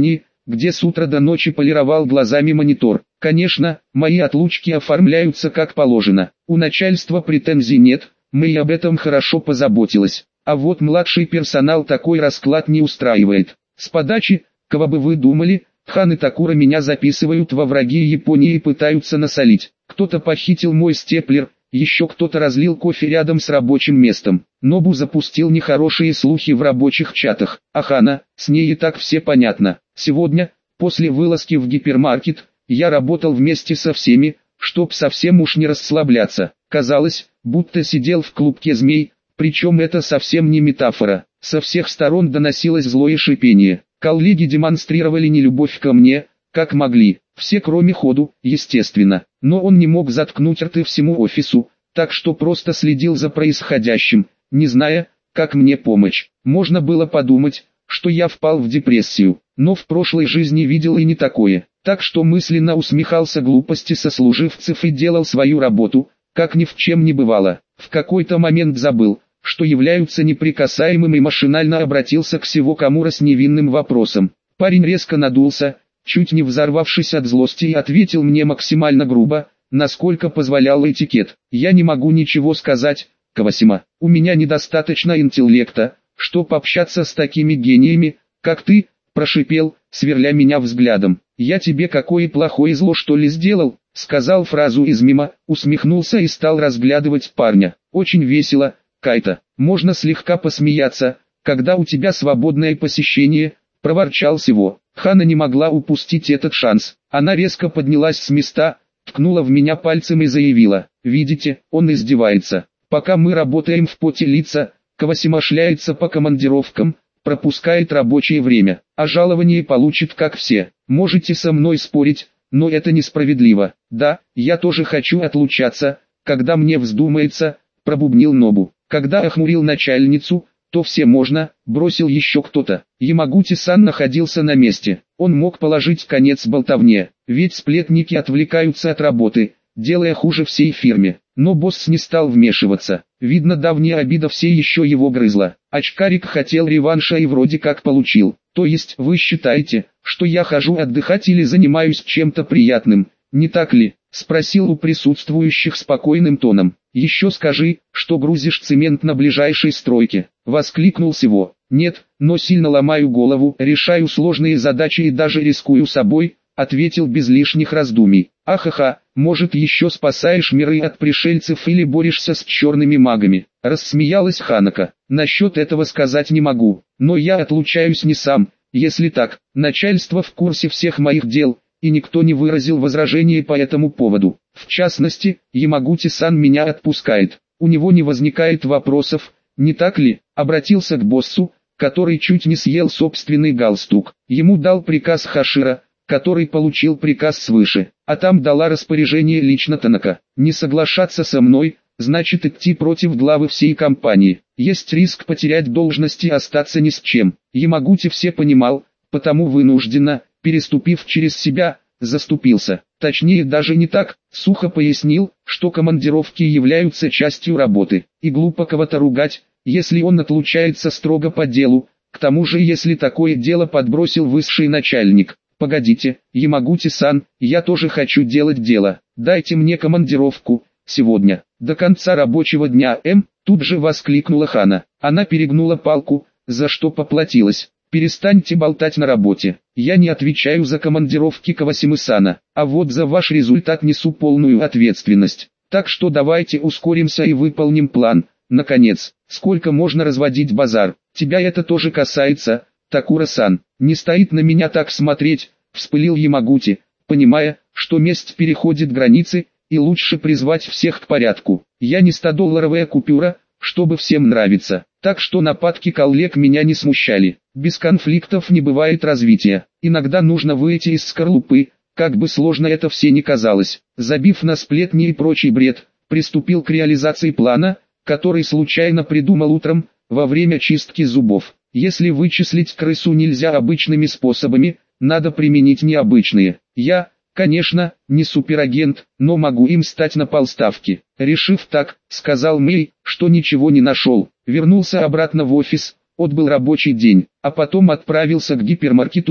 где с утра до ночи полировал глазами монитор. Конечно, мои отлучки оформляются как положено. У начальства претензий нет, мы и об этом хорошо позаботилась. А вот младший персонал такой расклад не устраивает. С подачи, кого бы вы думали, Хан и Такура меня записывают во враги Японии и пытаются насолить. Кто-то похитил мой степлер, еще кто-то разлил кофе рядом с рабочим местом. Нобу запустил нехорошие слухи в рабочих чатах. А Хана, с ней и так все понятно. Сегодня, после вылазки в гипермаркет, я работал вместе со всеми, чтоб совсем уж не расслабляться. Казалось, будто сидел в клубке змей, причем это совсем не метафора. Со всех сторон доносилось злое шипение. Коллеги демонстрировали нелюбовь ко мне, как могли, все кроме Ходу, естественно. Но он не мог заткнуть рты всему офису, так что просто следил за происходящим, не зная, как мне помочь. Можно было подумать, что я впал в депрессию, но в прошлой жизни видел и не такое. Так что мысленно усмехался глупости сослуживцев и делал свою работу, как ни в чем не бывало. В какой-то момент забыл, что являются неприкасаемым, и машинально обратился к Сивокамура с невинным вопросом. Парень резко надулся, чуть не взорвавшись от злости, и ответил мне максимально грубо, насколько позволял этикет. «Я не могу ничего сказать, Кавасима. У меня недостаточно интеллекта, чтобы общаться с такими гениями, как ты», прошипел, сверля меня взглядом. «Я тебе какое плохое зло что ли сделал?» Сказал фразу из мима, усмехнулся и стал разглядывать парня. «Очень весело, Кайта. Можно слегка посмеяться, когда у тебя свободное посещение», проворчал Сиво. Хана не могла упустить этот шанс. Она резко поднялась с места, ткнула в меня пальцем и заявила: «Видите, он издевается. Пока мы работаем в поте лица, Кавасима шляется по командировкам, пропускает рабочее время, а жалование получит как все. Можете со мной спорить, но это несправедливо. Да, я тоже хочу отлучаться, когда мне вздумается», пробубнил Нобу. Когда охмурил начальницу, то все можно, бросил еще кто-то. Ямагути-сан находился на месте. Он мог положить конец болтовне, ведь сплетники отвлекаются от работы, делая хуже всей фирме. Но босс не стал вмешиваться. Видно, давняя обида все еще его грызла. Очкарик хотел реванша и вроде как получил. То есть вы считаете, что я хожу отдыхать или занимаюсь чем-то приятным, не так ли? Спросил у присутствующих спокойным тоном. «Еще скажи, что грузишь цемент на ближайшей стройке», — воскликнул Сиво. «Нет, но сильно ломаю голову, решаю сложные задачи и даже рискую собой», — ответил без лишних раздумий. «Ахаха, может еще спасаешь миры от пришельцев или борешься с черными магами?» — рассмеялась Ханако. «Насчет этого сказать не могу, но я отлучаюсь не сам, если так, начальство в курсе всех моих дел, и никто не выразил возражений по этому поводу. В частности, Ямагути-сан меня отпускает. У него не возникает вопросов, не так ли?» Обратился к боссу, который чуть не съел собственный галстук. Ему дал приказ Хашира, который получил приказ свыше, а там дала распоряжение лично Танака. «Не соглашаться со мной, значит идти против главы всей компании. Есть риск потерять должность и остаться ни с чем». Ямагути все понимал, потому вынужденно, переступив через себя, заступился. Точнее даже не так, сухо пояснил, что командировки являются частью работы, и глупо кого-то ругать, если он отлучается строго по делу, к тому же если такое дело подбросил высший начальник. «Погодите, Ямагути-сан, я тоже хочу делать дело, дайте мне командировку, сегодня, до конца рабочего дня». М, тут же воскликнула Хана. Она перегнула палку, за что поплатилась. «Перестаньте болтать на работе. Я не отвечаю за командировки Кавасимы-сана, а вот за ваш результат несу полную ответственность. Так что давайте ускоримся и выполним план. Наконец, сколько можно разводить базар? Тебя это тоже касается, Такура-сан. Не стоит на меня так смотреть», — вспылил Ямагути, понимая, что месть переходит границы, и лучше призвать всех к порядку. «Я не стодолларовая купюра, чтобы всем нравиться, так что нападки коллег меня не смущали. Без конфликтов не бывает развития. Иногда нужно выйти из скорлупы, как бы сложно это все ни казалось». Забив на сплетни и прочий бред, приступил к реализации плана, который случайно придумал утром, во время чистки зубов. Если вычислить крысу нельзя обычными способами, надо применить необычные. Я, конечно, не суперагент, но могу им стать на полставки. Решив так, сказал Мэй, что ничего не нашел. Вернулся обратно в офис, отбыл рабочий день, а потом отправился к гипермаркету,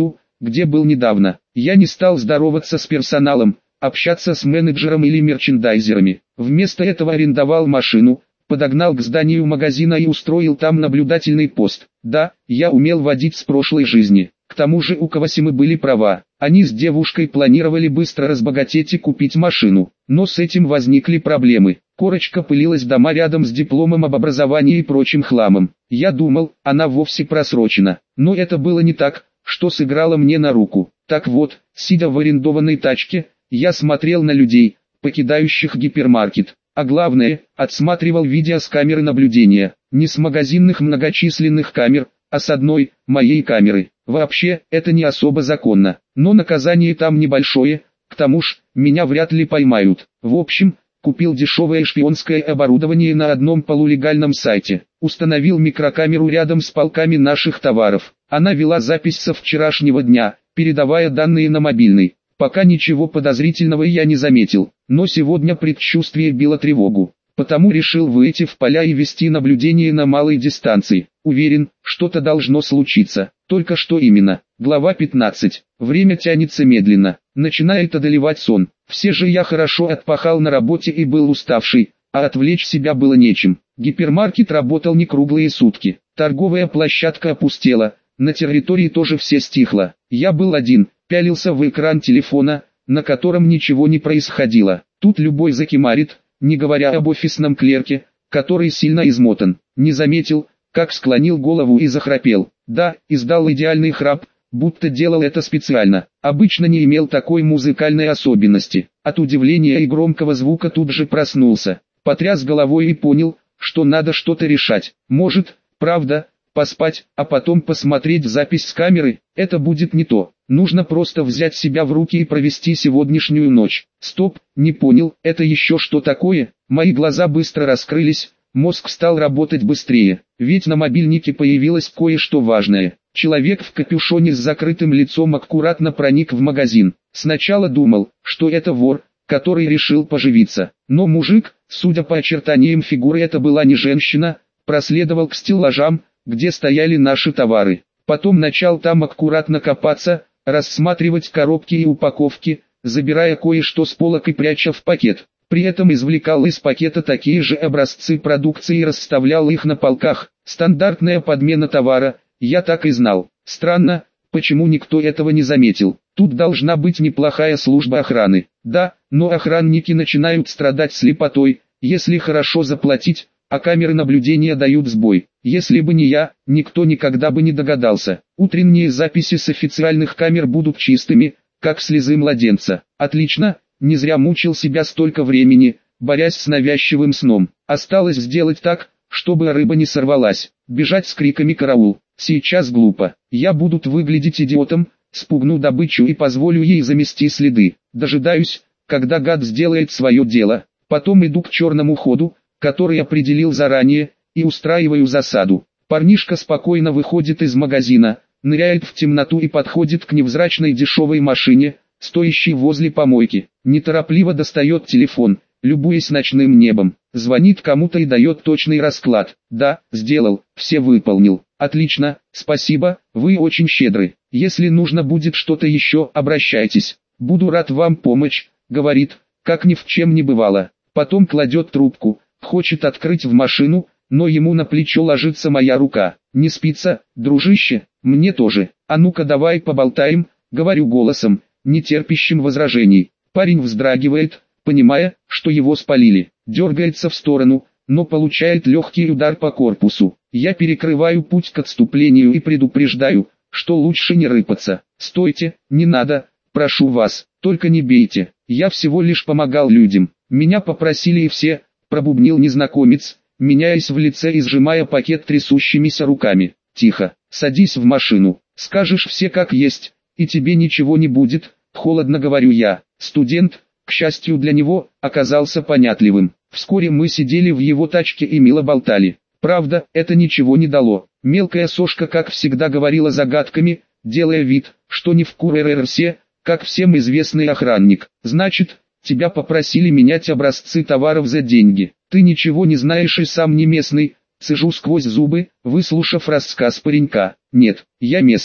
где был недавно. Я не стал здороваться с персоналом, общаться с менеджером или мерчендайзерами. Вместо этого арендовал машину, подогнал к зданию магазина и устроил там наблюдательный пост. Да, я умел водить с прошлой жизни. К тому же у Кавасимы были права. Они с девушкой планировали быстро разбогатеть и купить машину. Но с этим возникли проблемы. Корочка пылилась дома рядом с дипломом об образовании и прочим хламом. Я думал, она вовсе просрочена. Но это было не так, что сыграло мне на руку. Так вот, сидя в арендованной тачке, я смотрел на людей, покидающих гипермаркет. А главное, отсматривал видео с камеры наблюдения. Не с магазинных многочисленных камер, а с одной, моей камеры. Вообще, это не особо законно. Но наказание там небольшое, к тому ж, меня вряд ли поймают. В общем, купил дешевое шпионское оборудование на одном полулегальном сайте. Установил микрокамеру рядом с полками наших товаров. Она вела запись со вчерашнего дня, передавая данные на мобильный. Пока ничего подозрительного я не заметил, но сегодня предчувствие било тревогу. Потому решил выйти в поля и вести наблюдение на малой дистанции. Уверен, что-то должно случиться. Только что именно? Глава пятнадцать. Время тянется медленно. Начинает одолевать сон. Все же я хорошо отпахал на работе и был уставший, а отвлечь себя было нечем. Гипермаркет работал не круглые сутки. Торговая площадка опустела. На территории тоже все стихло. Я был один, пялился в экран телефона, на котором ничего не происходило. Тут любой закимарит, не говоря об офисном клерке, который сильно измотан. Не заметил, как склонил голову и захрапел. Да, издал идеальный храп, будто делал это специально. Обычно не имел такой музыкальной особенности. От удивления и громкого звука тут же проснулся. Потряс головой и понял, что надо что-то решать. Может, правда, поспать, а потом посмотреть запись с камеры? Это будет не то. Нужно просто взять себя в руки и провести сегодняшнюю ночь. Стоп, не понял, это еще что такое? Мои глаза быстро раскрылись, мозг стал работать быстрее. Ведь на мобильнике появилось кое-что важное. Человек в капюшоне с закрытым лицом аккуратно проник в магазин. Сначала думал, что это вор, который решил поживиться. Но мужик, судя по очертаниям фигуры, это была не женщина, проследовал к стеллажам, где стояли наши товары. Потом начал там аккуратно копаться, рассматривать коробки и упаковки, забирая кое-что с полок и пряча в пакет. При этом извлекал из пакета такие же образцы продукции и расставлял их на полках. Стандартная подмена товара, я так и знал. Странно, почему никто этого не заметил. Тут должна быть неплохая служба охраны. Да, но охранники начинают страдать слепотой, если хорошо заплатить, а камеры наблюдения дают сбой. Если бы не я, никто никогда бы не догадался. Утренние записи с официальных камер будут чистыми, как слезы младенца. Отлично, не зря мучил себя столько времени, борясь с навязчивым сном. Осталось сделать так, чтобы рыба не сорвалась. Бежать с криками «караул» сейчас глупо. Я буду выглядеть идиотом, спугну добычу и позволю ей замести следы. Дожидаюсь, когда гад сделает свое дело. Потом иду к черному ходу, который определил заранее, и устраиваю засаду. Парнишка спокойно выходит из магазина, ныряет в темноту и подходит к невзрачной дешевой машине, стоящей возле помойки. Неторопливо достает телефон, любуясь ночным небом. Звонит кому-то и дает точный расклад. Да, сделал, все выполнил. Отлично, спасибо, вы очень щедры. Если нужно будет что-то еще, обращайтесь. Буду рад вам помочь, говорит, как ни в чем не бывало. Потом кладет трубку, хочет открыть в машину, но ему на плечо ложится моя рука. Не спится, дружище? Мне тоже. А ну-ка давай поболтаем, говорю голосом, не терпящим возражений. Парень вздрагивает, понимая, что его спалили. Дергается в сторону, но получает легкий удар по корпусу. Я перекрываю путь к отступлению и предупреждаю, что лучше не рыпаться. Стойте, не надо, прошу вас, только не бейте. Я всего лишь помогал людям. Меня попросили и все, пробубнил незнакомец, меняясь в лице и сжимая пакет трясущимися руками. Тихо, садись в машину, скажешь все как есть, и тебе ничего не будет, холодно говорю я. Студент, к счастью для него, оказался понятливым. Вскоре мы сидели в его тачке и мило болтали. Правда, это ничего не дало. Мелкая сошка, как всегда, говорила загадками, делая вид, что не в курсе, как всем известный охранник. Значит, тебя попросили менять образцы товаров за деньги. Ты ничего не знаешь и сам не местный, цежу сквозь зубы, выслушав рассказ паренька. Нет, я местный.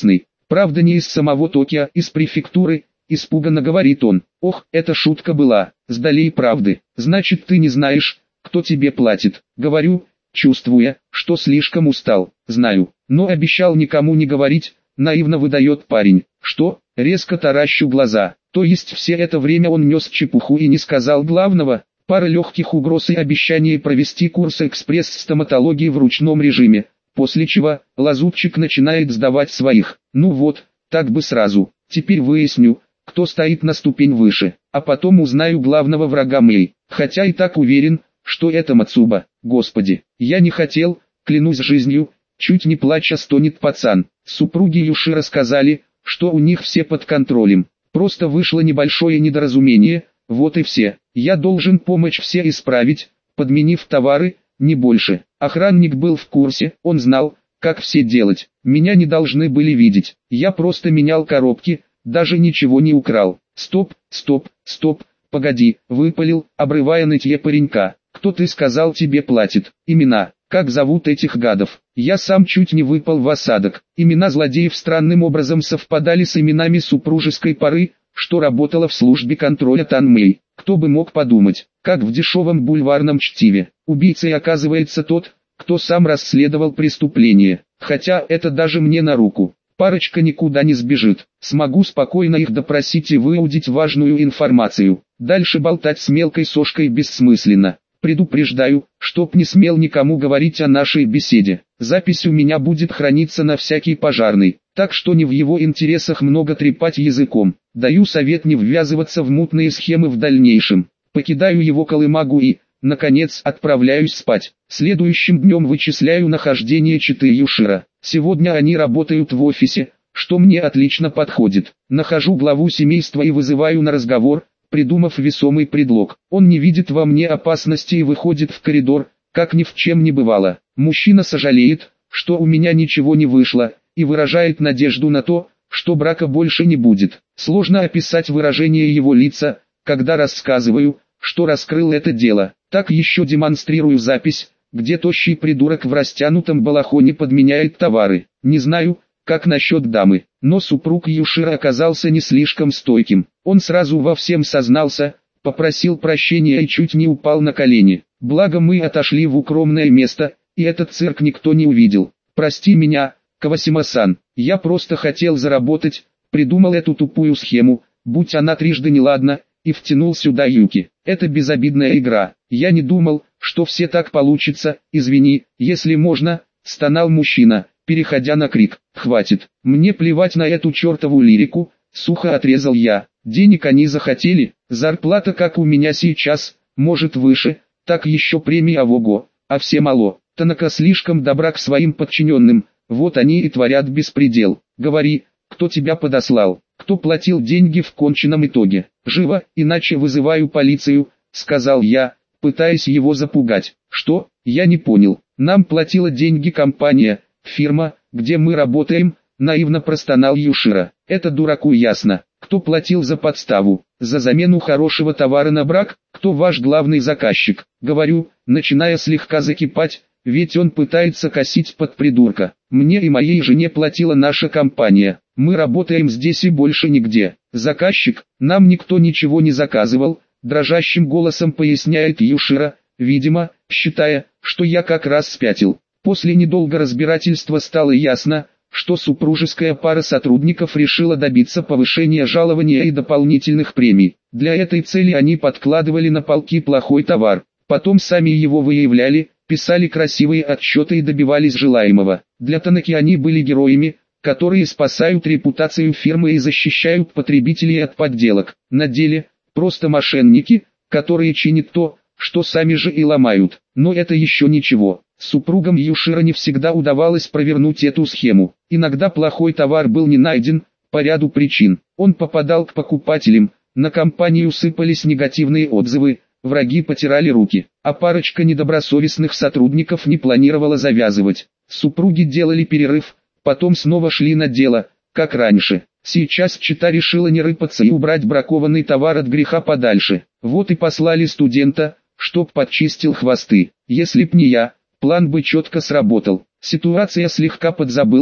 Правда не из самого Токио, из префектуры, испуганно говорит он. Ох, это шутка была, сдали правды. Значит ты не знаешь, кто тебе платит. Говорю, чувствуя, что слишком устал. Знаю, но обещал никому не говорить, наивно выдает парень. Что? Резко таращу глаза. То есть все это время он нес чепуху и не сказал главного? Пара легких угроз и обещание провести курс экспресс-стоматологии в ручном режиме, после чего лазутчик начинает сдавать своих. Ну вот, так бы сразу. Теперь выясню, кто стоит на ступень выше, а потом узнаю главного врага Мэй. Хотя и так уверен, что это Мацуба. Господи, я не хотел, клянусь жизнью, чуть не плача стонет пацан. Супруги Юшира сказали, что у них все под контролем. Просто вышло небольшое недоразумение, вот и все. Я должен помочь все исправить, подменив товары, не больше. Охранник был в курсе, он знал, как все делать. Меня не должны были видеть. Я просто менял коробки, даже ничего не украл. Стоп, стоп, стоп, погоди, выпалил, обрывая нытье паренька. Кто ты сказал тебе платит? Имена. Как зовут этих гадов? Я сам чуть не выпал в осадок. Имена злодеев странным образом совпадали с именами супружеской пары, что работала в службе контроля Танмэй. Кто бы мог подумать, как в дешевом бульварном чтиве. Убийцей оказывается тот, кто сам расследовал преступление. Хотя это даже мне на руку. Парочка никуда не сбежит. Смогу спокойно их допросить и выудить важную информацию. Дальше болтать с мелкой сошкой бессмысленно. Предупреждаю, чтоб не смел никому говорить о нашей беседе. Запись у меня будет храниться на всякий пожарный, так что не в его интересах много трепать языком. Даю совет не ввязываться в мутные схемы в дальнейшем. Покидаю его колымагу и, наконец, отправляюсь спать. Следующим днем вычисляю нахождение читы Юшира. Сегодня они работают в офисе, что мне отлично подходит. Нахожу главу семейства и вызываю на разговор, придумав весомый предлог. Он не видит во мне опасности и выходит в коридор, как ни в чем не бывало. Мужчина сожалеет, что у меня ничего не вышло, и выражает надежду на то, что брака больше не будет. Сложно описать выражение его лица, когда рассказываю, что раскрыл это дело. Так еще демонстрирую запись, где тощий придурок в растянутом балахоне подменяет товары. Не знаю, как насчет дамы, но супруг Юшира оказался не слишком стойким. Он сразу во всем сознался, попросил прощения и чуть не упал на колени. Благо мы отошли в укромное место, и этот цирк никто не увидел. Прости меня, Кавасима-сан, я просто хотел заработать, придумал эту тупую схему, будь она трижды неладна, и втянул сюда Юки. Это безобидная игра. Я не думал, что все так получится, извини, если можно, стонал мужчина, переходя на крик. Хватит, мне плевать на эту чертову лирику, сухо отрезал я. Денег они захотели, зарплата как у меня сейчас, может выше, так еще премия ого, а все мало. Танака слишком добра к своим подчиненным, вот они и творят беспредел. Говори, кто тебя подослал, кто платил деньги в конченном итоге. Живо, иначе вызываю полицию, сказал я, пытаясь его запугать. Что? Я не понял. Нам платила деньги компания, фирма, где мы работаем, наивно простонал Юшира. Это дураку ясно. Кто платил за подставу, за замену хорошего товара на брак, кто ваш главный заказчик? Говорю, начиная слегка закипать, ведь он пытается косить под придурка. Мне и моей жене платила наша компания. Мы работаем здесь и больше нигде. Заказчик, нам никто ничего не заказывал, дрожащим голосом поясняет Юшира, видимо, считая, что я как раз спятил. После недолгого разбирательства стало ясно, что супружеская пара сотрудников решила добиться повышения жалования и дополнительных премий. Для этой цели они подкладывали на полки плохой товар, потом сами его выявляли, писали красивые отчеты и добивались желаемого. Для Танаки они были героями, которые спасают репутацию фирмы и защищают потребителей от подделок. На деле, просто мошенники, которые чинят то, что сами же и ломают. Но это еще ничего. Супругам Юшира не всегда удавалось провернуть эту схему. Иногда плохой товар был не найден, по ряду причин. Он попадал к покупателям, на компанию сыпались негативные отзывы, враги потирали руки, а парочка недобросовестных сотрудников не планировала завязывать. Супруги делали перерыв, потом снова шли на дело, как раньше. Сейчас чита решила не рыпаться и убрать бракованный товар от греха подальше. Вот и послали студента, чтоб подчистил хвосты. Если б не я, план бы четко сработал. Ситуация слегка подзабылась,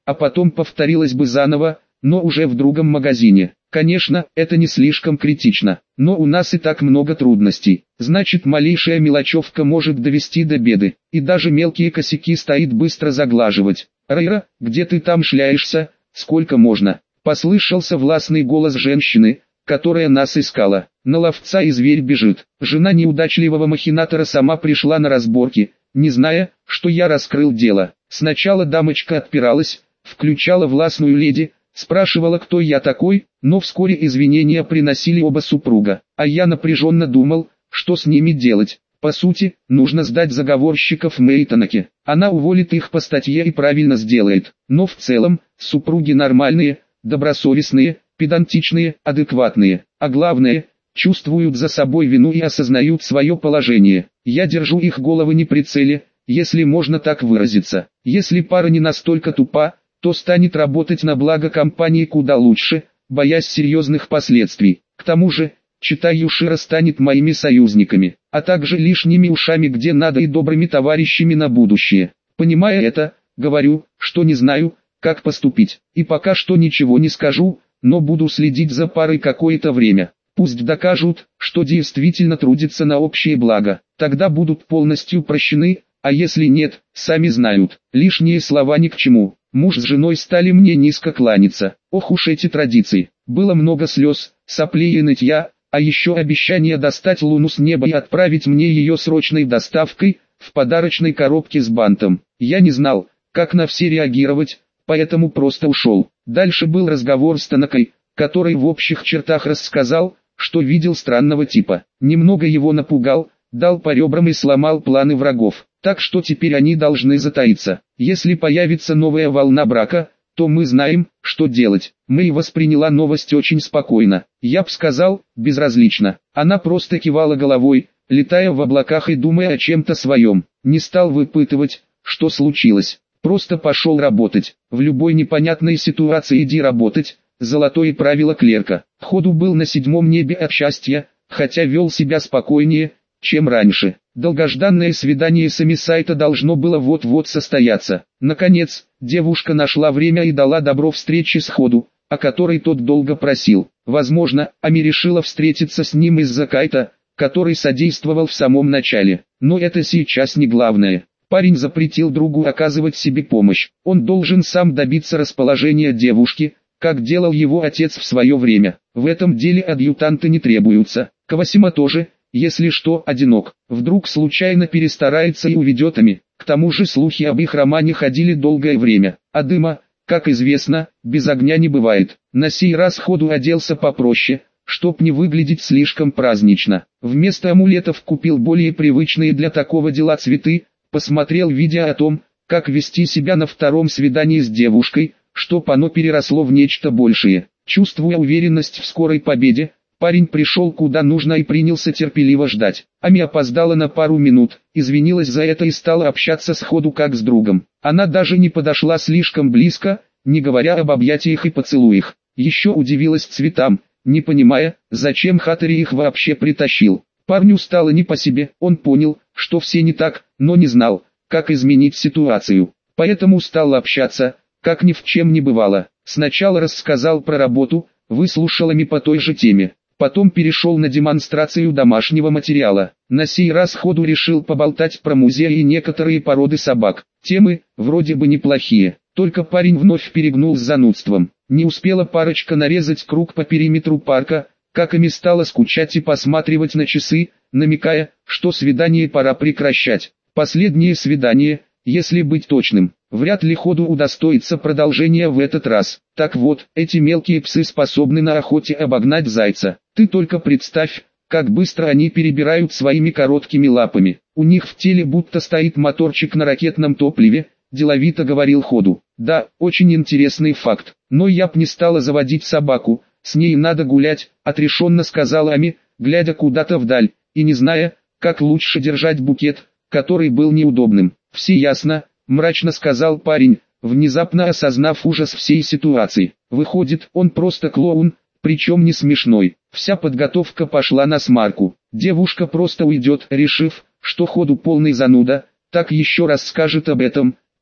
а потом повторилось бы заново, но уже в другом магазине. Конечно, это не слишком критично, но у нас и так много трудностей. Значит, малейшая мелочевка может довести до беды, и даже мелкие косяки стоит быстро заглаживать. «Рейра, где ты там шляешься? Сколько можно?» Послышался властный голос женщины, которая нас искала. На ловца и зверь бежит. Жена неудачливого махинатора сама пришла на разборки, не зная, что я раскрыл дело. Сначала дамочка отпиралась, включала властную леди, спрашивала, кто я такой, но вскоре извинения приносили оба супруга, а я напряженно думал, что с ними делать. По сути, нужно сдать заговорщиков Мейтонаке. Она уволит их по статье и правильно сделает. Но в целом, супруги нормальные, добросовестные, педантичные, адекватные, а главное, чувствуют за собой вину и осознают свое положение. Я держу их головы не при целе, если можно так выразиться. Если пара не настолько тупа, то станет работать на благо компании куда лучше, боясь серьезных последствий. К тому же, Читай Юшира станет моими союзниками, а также лишними ушами где надо и добрыми товарищами на будущее. Понимая это, говорю, что не знаю, как поступить, и пока что ничего не скажу, но буду следить за парой какое-то время. Пусть докажут, что действительно трудятся на общее благо, тогда будут полностью прощены, а если нет, сами знают, лишние слова ни к чему. Муж с женой стали мне низко кланяться. Ох уж эти традиции. Было много слез, соплей и нытья, а еще обещание достать луну с неба и отправить мне ее срочной доставкой, в подарочной коробке с бантом. Я не знал, как на все реагировать, поэтому просто ушел. Дальше был разговор с Танакой, который в общих чертах рассказал, что видел странного типа. Немного его напугал, дал по ребрам и сломал планы врагов. Так что теперь они должны затаиться. Если появится новая волна брака, то мы знаем, что делать. Мэй восприняла новость очень спокойно. Я б сказал, безразлично. Она просто кивала головой, летая в облаках и думая о чем-то своем. Не стал выпытывать, что случилось. Просто пошел работать. В любой непонятной ситуации иди работать. Золотое правило клерка. Ходу был на седьмом небе от счастья, хотя вел себя спокойнее, чем раньше. Долгожданное свидание с Амисайто должно было вот-вот состояться. Наконец, девушка нашла время и дала добро встрече с Ходу, о которой тот долго просил. Возможно, Ами решила встретиться с ним из-за Кайта, который содействовал в самом начале. Но это сейчас не главное. Парень запретил другу оказывать себе помощь. Он должен сам добиться расположения девушки, как делал его отец в свое время. В этом деле адъютанты не требуются. Кавасима тоже, если что, одинок. Вдруг случайно перестарается и уведет Ами. К тому же слухи об их романе ходили долгое время. А дыма, как известно, без огня не бывает. На сей раз Ходу оделся попроще, чтоб не выглядеть слишком празднично. Вместо амулетов купил более привычные для такого дела цветы, посмотрел видео о том, как вести себя на втором свидании с девушкой, чтоб оно переросло в нечто большее. Чувствуя уверенность в скорой победе, парень пришел куда нужно и принялся терпеливо ждать. Ами опоздала на пару минут, извинилась за это и стала общаться с Ходу как с другом. Она даже не подошла слишком близко, не говоря об объятиях и поцелуях. Еще удивилась цветам, не понимая, зачем Хатори их вообще притащил. Парню стало не по себе, он понял, что все не так, но не знал, как изменить ситуацию. Поэтому стал общаться, как ни в чем не бывало. Сначала рассказал про работу, выслушал Ами по той же теме. Потом перешел на демонстрацию домашнего материала. На сей раз Ходу решил поболтать про музей и некоторые породы собак. Темы, вроде бы неплохие, только парень вновь перегнул с занудством. Не успела парочка нарезать круг по периметру парка, как Ами стала скучать и посматривать на часы, намекая, что свидание пора прекращать. Последнее свидание, если быть точным. Вряд ли Ходу удостоится продолжения в этот раз. Так вот, эти мелкие псы способны на охоте обогнать зайца. Ты только представь, как быстро они перебирают своими короткими лапами. У них в теле будто стоит моторчик на ракетном топливе, деловито говорил Ходу. Да, очень интересный факт. Но я б не стала заводить собаку, с ней надо гулять, отрешенно сказала Ами, глядя куда-то вдаль, и не зная, как лучше держать букет, который был неудобным. Все ясно, мрачно сказал парень, внезапно осознав ужас всей ситуации. Выходит, он просто клоун, причем не смешной. Вся подготовка пошла на смарку. Девушка просто уйдет, решив, что Ходу полный зануда, так еще раз скажет об этом,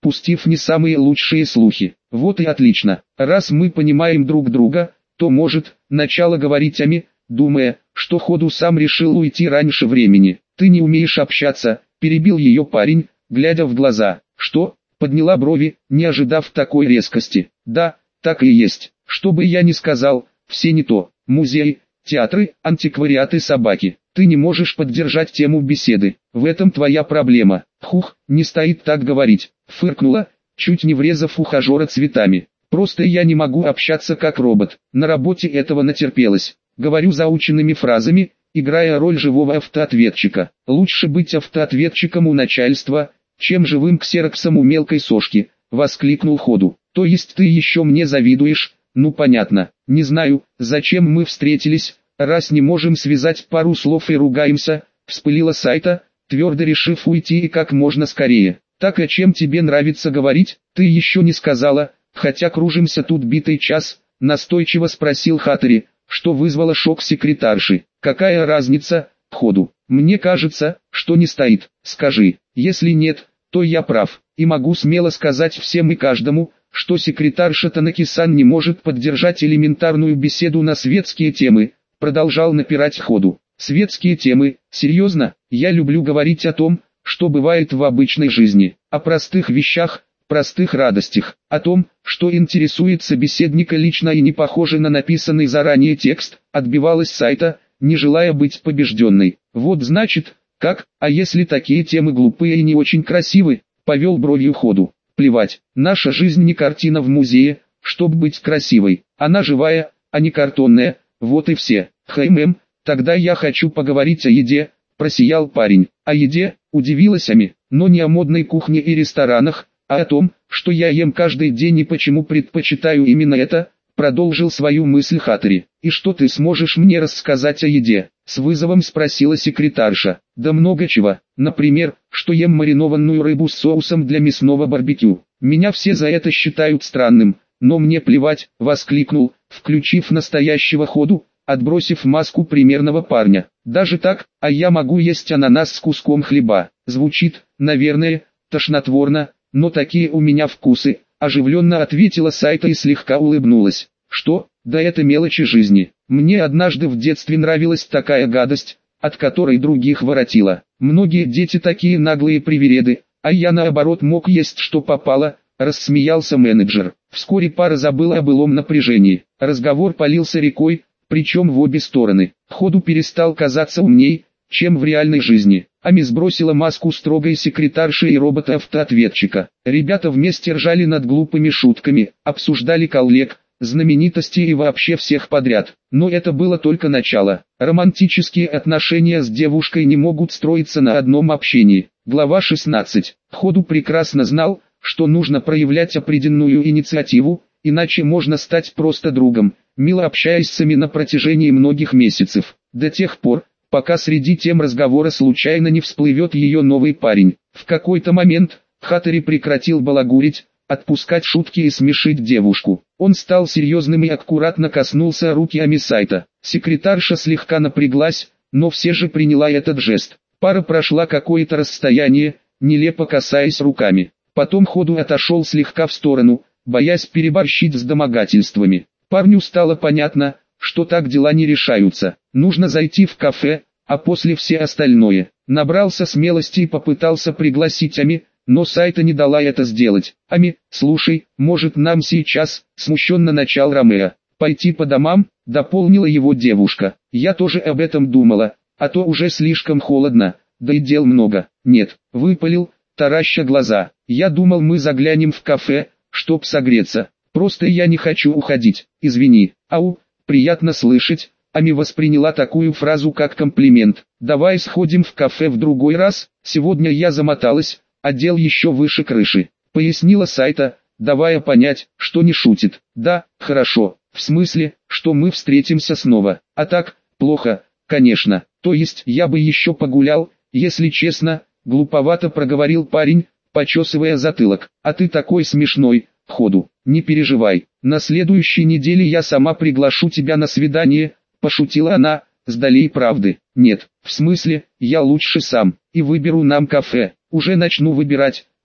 пустив не самые лучшие слухи. Вот и отлично. Раз мы понимаем друг друга, то может, начало говорить Ами, думая, что Ходу сам решил уйти раньше времени. Ты не умеешь общаться, перебил ее парень, глядя в глаза. Что? Подняла брови, не ожидав такой резкости. Да, так и есть. Что бы я ни сказал, все не то. Музей, театры, антиквариаты, собаки. Ты не можешь поддержать тему беседы. В этом твоя проблема. Хух, не стоит так говорить. Фыркнула, чуть не врезав ухажера цветами. Просто я не могу общаться как робот. На работе этого натерпелось. Говорю заученными фразами, играя роль живого автоответчика. Лучше быть автоответчиком у начальства, чем живым ксероксом у мелкой сошки, воскликнул Ходу. То есть ты еще мне завидуешь? Ну понятно. Не знаю, зачем мы встретились, раз не можем связать пару слов и ругаемся, вспылила Сайта, твердо решив уйти и как можно скорее. Так о чем тебе нравится говорить, ты еще не сказала, хотя кружимся тут битый час, настойчиво спросил Хаттери, что вызвало шок секретарши. Какая разница, Ходу? Мне кажется, что не стоит. Скажи, если нет, то я прав, и могу смело сказать всем и каждому, что секретарша Танаки-сан не может поддержать элементарную беседу на светские темы, продолжал напирать Ходу. Светские темы, серьезно, я люблю говорить о том, что бывает в обычной жизни, о простых вещах, простых радостях, о том, что интересует собеседника лично и не похоже на написанный заранее текст, отбивалась Сайта, не желая быть побежденной. Вот значит, как, а если такие темы глупые и не очень красивы, повел бровью Ходу. Плевать, наша жизнь не картина в музее, чтобы быть красивой, она живая, а не картонная, вот и все. Хэм, тогда я хочу поговорить о еде, просиял парень. О еде, удивилась Ами, но не о модной кухне и ресторанах, а о том, что я ем каждый день и почему предпочитаю именно это, продолжил свою мысль Хаттери. И что ты сможешь мне рассказать о еде? С вызовом спросила секретарша. Да много чего, например, что ем маринованную рыбу с соусом для мясного барбекю. Меня все за это считают странным, но мне плевать, воскликнул, включив настоящего Ходу, отбросив маску примерного парня. Даже так, а я могу есть ананас с куском хлеба. Звучит, наверное, тошнотворно, но такие у меня вкусы, оживленно ответила Сайта и слегка улыбнулась. Что? Да это мелочи жизни. Мне однажды в детстве нравилась такая гадость, от которой других воротило. Многие дети такие наглые привереды, а я наоборот мог есть что попало, рассмеялся менеджер. Вскоре пара забыла о былом напряжении. Разговор полился рекой, причем в обе стороны. Ходу перестал казаться умней, чем в реальной жизни. Ами сбросила маску строгой секретарши и робота-автоответчика. Ребята вместе ржали над глупыми шутками, обсуждали коллег, знаменитостей и вообще всех подряд. Но это было только начало. Романтические отношения с девушкой не могут строиться на одном общении. Глава шестнадцать. Ходу прекрасно знал, что нужно проявлять определенную инициативу, иначе можно стать просто другом, мило общаясь с Ами на протяжении многих месяцев. До тех пор, пока среди тем разговора случайно не всплывет ее новый парень. В какой-то момент Хаттери прекратил балагурить, отпускать шутки и смешить девушку. Он стал серьезным и аккуратно коснулся руки Ами Сайта. Секретарша слегка напряглась, но все же приняла этот жест. Пара прошла какое-то расстояние, нелепо касаясь руками. Потом Ходу отошел слегка в сторону, боясь переборщить с домогательствами. Парню стало понятно, что так дела не решаются. Нужно зайти в кафе, а после все остальное. Набрался смелости и попытался пригласить Ами, но Сайта не дала это сделать. Ами, слушай, может нам сейчас, смущенно начал Ромео. Пойти по домам, дополнила его девушка. Я тоже об этом думала, а то уже слишком холодно, да и дел много. Нет, выпалил, тараща глаза. Я думал мы заглянем в кафе, чтоб согреться. Просто я не хочу уходить, извини. Ау, приятно слышать. Ами восприняла такую фразу как комплимент. Давай сходим в кафе в другой раз, сегодня я замоталась, а дел еще выше крыши. Пояснила Сайта, давая понять, что не шутит. Да, хорошо, в смысле, что мы встретимся снова. А так, плохо, конечно. То есть я бы еще погулял, если честно, глуповато проговорил парень, почесывая затылок. А ты такой смешной, Ходу, не переживай. На следующей неделе я сама приглашу тебя на свидание, пошутила она, с долей правды. Нет, в смысле, я лучше сам, и выберу нам кафе. Уже начну выбирать,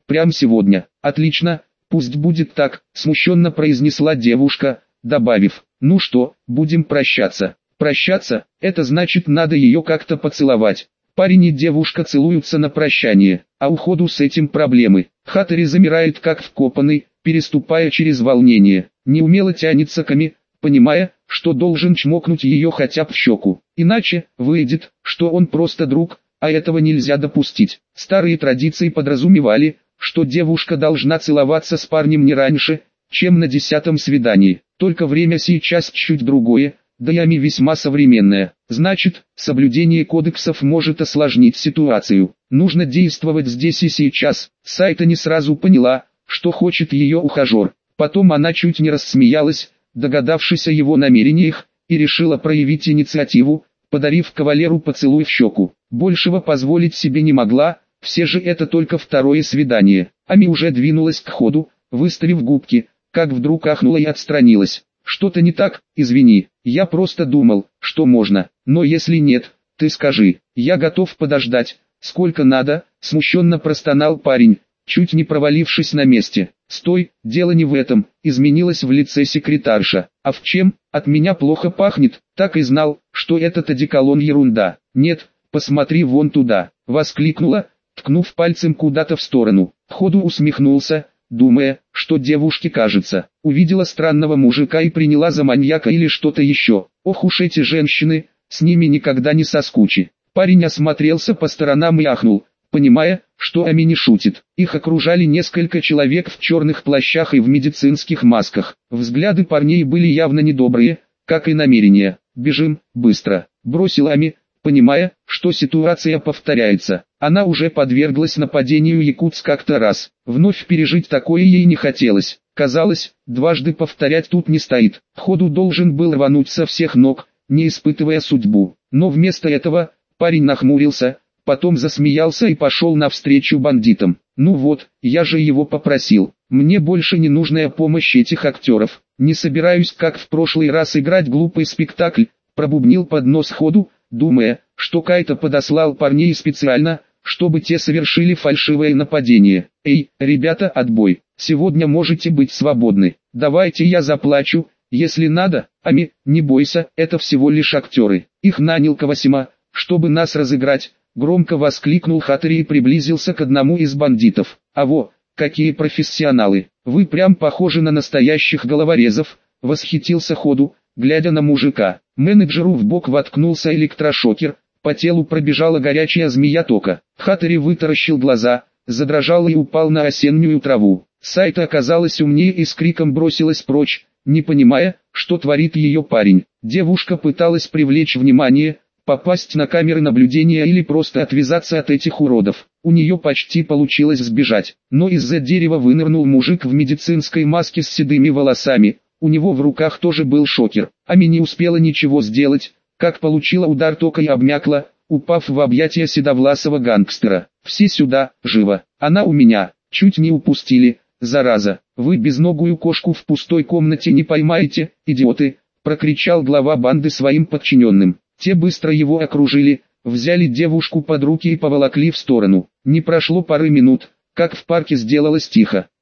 Прям сегодня. Отлично, пусть будет так, смущенно произнесла девушка, добавив, ну что, будем прощаться. Прощаться, это значит надо ее как-то поцеловать. Парень и девушка целуются на прощание, а у Ходу с этим проблемы. Хатари замирает как вкопанный, переступая через волнение, неумело тянется к Ами, понимая, что должен чмокнуть ее хотя бы в щеку. Иначе, выйдет, что он просто друг, а этого нельзя допустить. Старые традиции подразумевали, что девушка должна целоваться с парнем не раньше, чем на десятом свидании. Только время сейчас чуть другое, да и Ами весьма современная. Значит, соблюдение кодексов может осложнить ситуацию. Нужно действовать здесь и сейчас. Сайта не сразу поняла, что хочет ее ухажер. Потом она чуть не рассмеялась, догадавшись о его намерениях, и решила проявить инициативу, подарив кавалеру поцелуй в щеку. Большего позволить себе не могла, все же это только второе свидание. Ами уже двинулась к Ходу, выставив губки, как вдруг ахнула и отстранилась. «Что-то не так, извини, я просто думал, что можно, но если нет, ты скажи, я готов подождать, сколько надо», смущенно простонал парень, чуть не провалившись на месте. «Стой, дело не в этом», изменилась в лице секретарша. «А в чем? От меня плохо пахнет, так и знал, что этот одеколон ерунда». «Нет, посмотри вон туда», воскликнула, ткнув пальцем куда-то в сторону. Ходу усмехнулся, думая, что девушке кажется, увидела странного мужика и приняла за маньяка или что-то еще. Ох уж эти женщины, с ними никогда не соскучи. Парень осмотрелся по сторонам и ахнул, понимая, что Ами не шутит. Их окружали несколько человек в черных плащах и в медицинских масках. Взгляды парней были явно недобрые, как и намерения. «Бежим, быстро», бросила Ами, понимая, что ситуация повторяется. Она уже подверглась нападению якутс как-то раз. Вновь пережить такое ей не хотелось. Казалось, дважды повторять тут не стоит. Ходу должен был рвануть со всех ног, не испытывая судьбу. Но вместо этого, парень нахмурился, потом засмеялся и пошел навстречу бандитам. «Ну вот, я же его попросил. Мне больше не нужна помощь этих актеров. Не собираюсь, как в прошлый раз, играть глупый спектакль», пробубнил под нос Ходу, думая, что Кайта подослал парней специально, чтобы те совершили фальшивое нападение. «Эй, ребята, отбой, сегодня можете быть свободны, давайте я заплачу, если надо». «Ами, не бойся, это всего лишь актеры, их нанял Кавасима, чтобы нас разыграть», громко воскликнул Хатари и приблизился к одному из бандитов. «А во, какие профессионалы, вы прям похожи на настоящих головорезов», восхитился Ходу, глядя на мужика. Менеджеру в бок воткнулся электрошокер, по телу пробежала горячая змея тока. Хатари вытаращил глаза, задрожал и упал на осеннюю траву. Сайта оказалась умнее и с криком бросилась прочь, не понимая, что творит ее парень. Девушка пыталась привлечь внимание, попасть на камеры наблюдения или просто отвязаться от этих уродов. У нее почти получилось сбежать, но из-за дерева вынырнул мужик в медицинской маске с седыми волосами. У него в руках тоже был шокер. Ами не успела ничего сделать, как получила удар тока и обмякла, упав в объятия седовласого гангстера. «Все сюда, живо! Она у меня! Чуть не упустили, зараза! Вы безногую кошку в пустой комнате не поймаете, идиоты!» прокричал глава банды своим подчиненным. Те быстро его окружили, взяли девушку под руки и поволокли в сторону. Не прошло пары минут, как в парке сделалось тихо.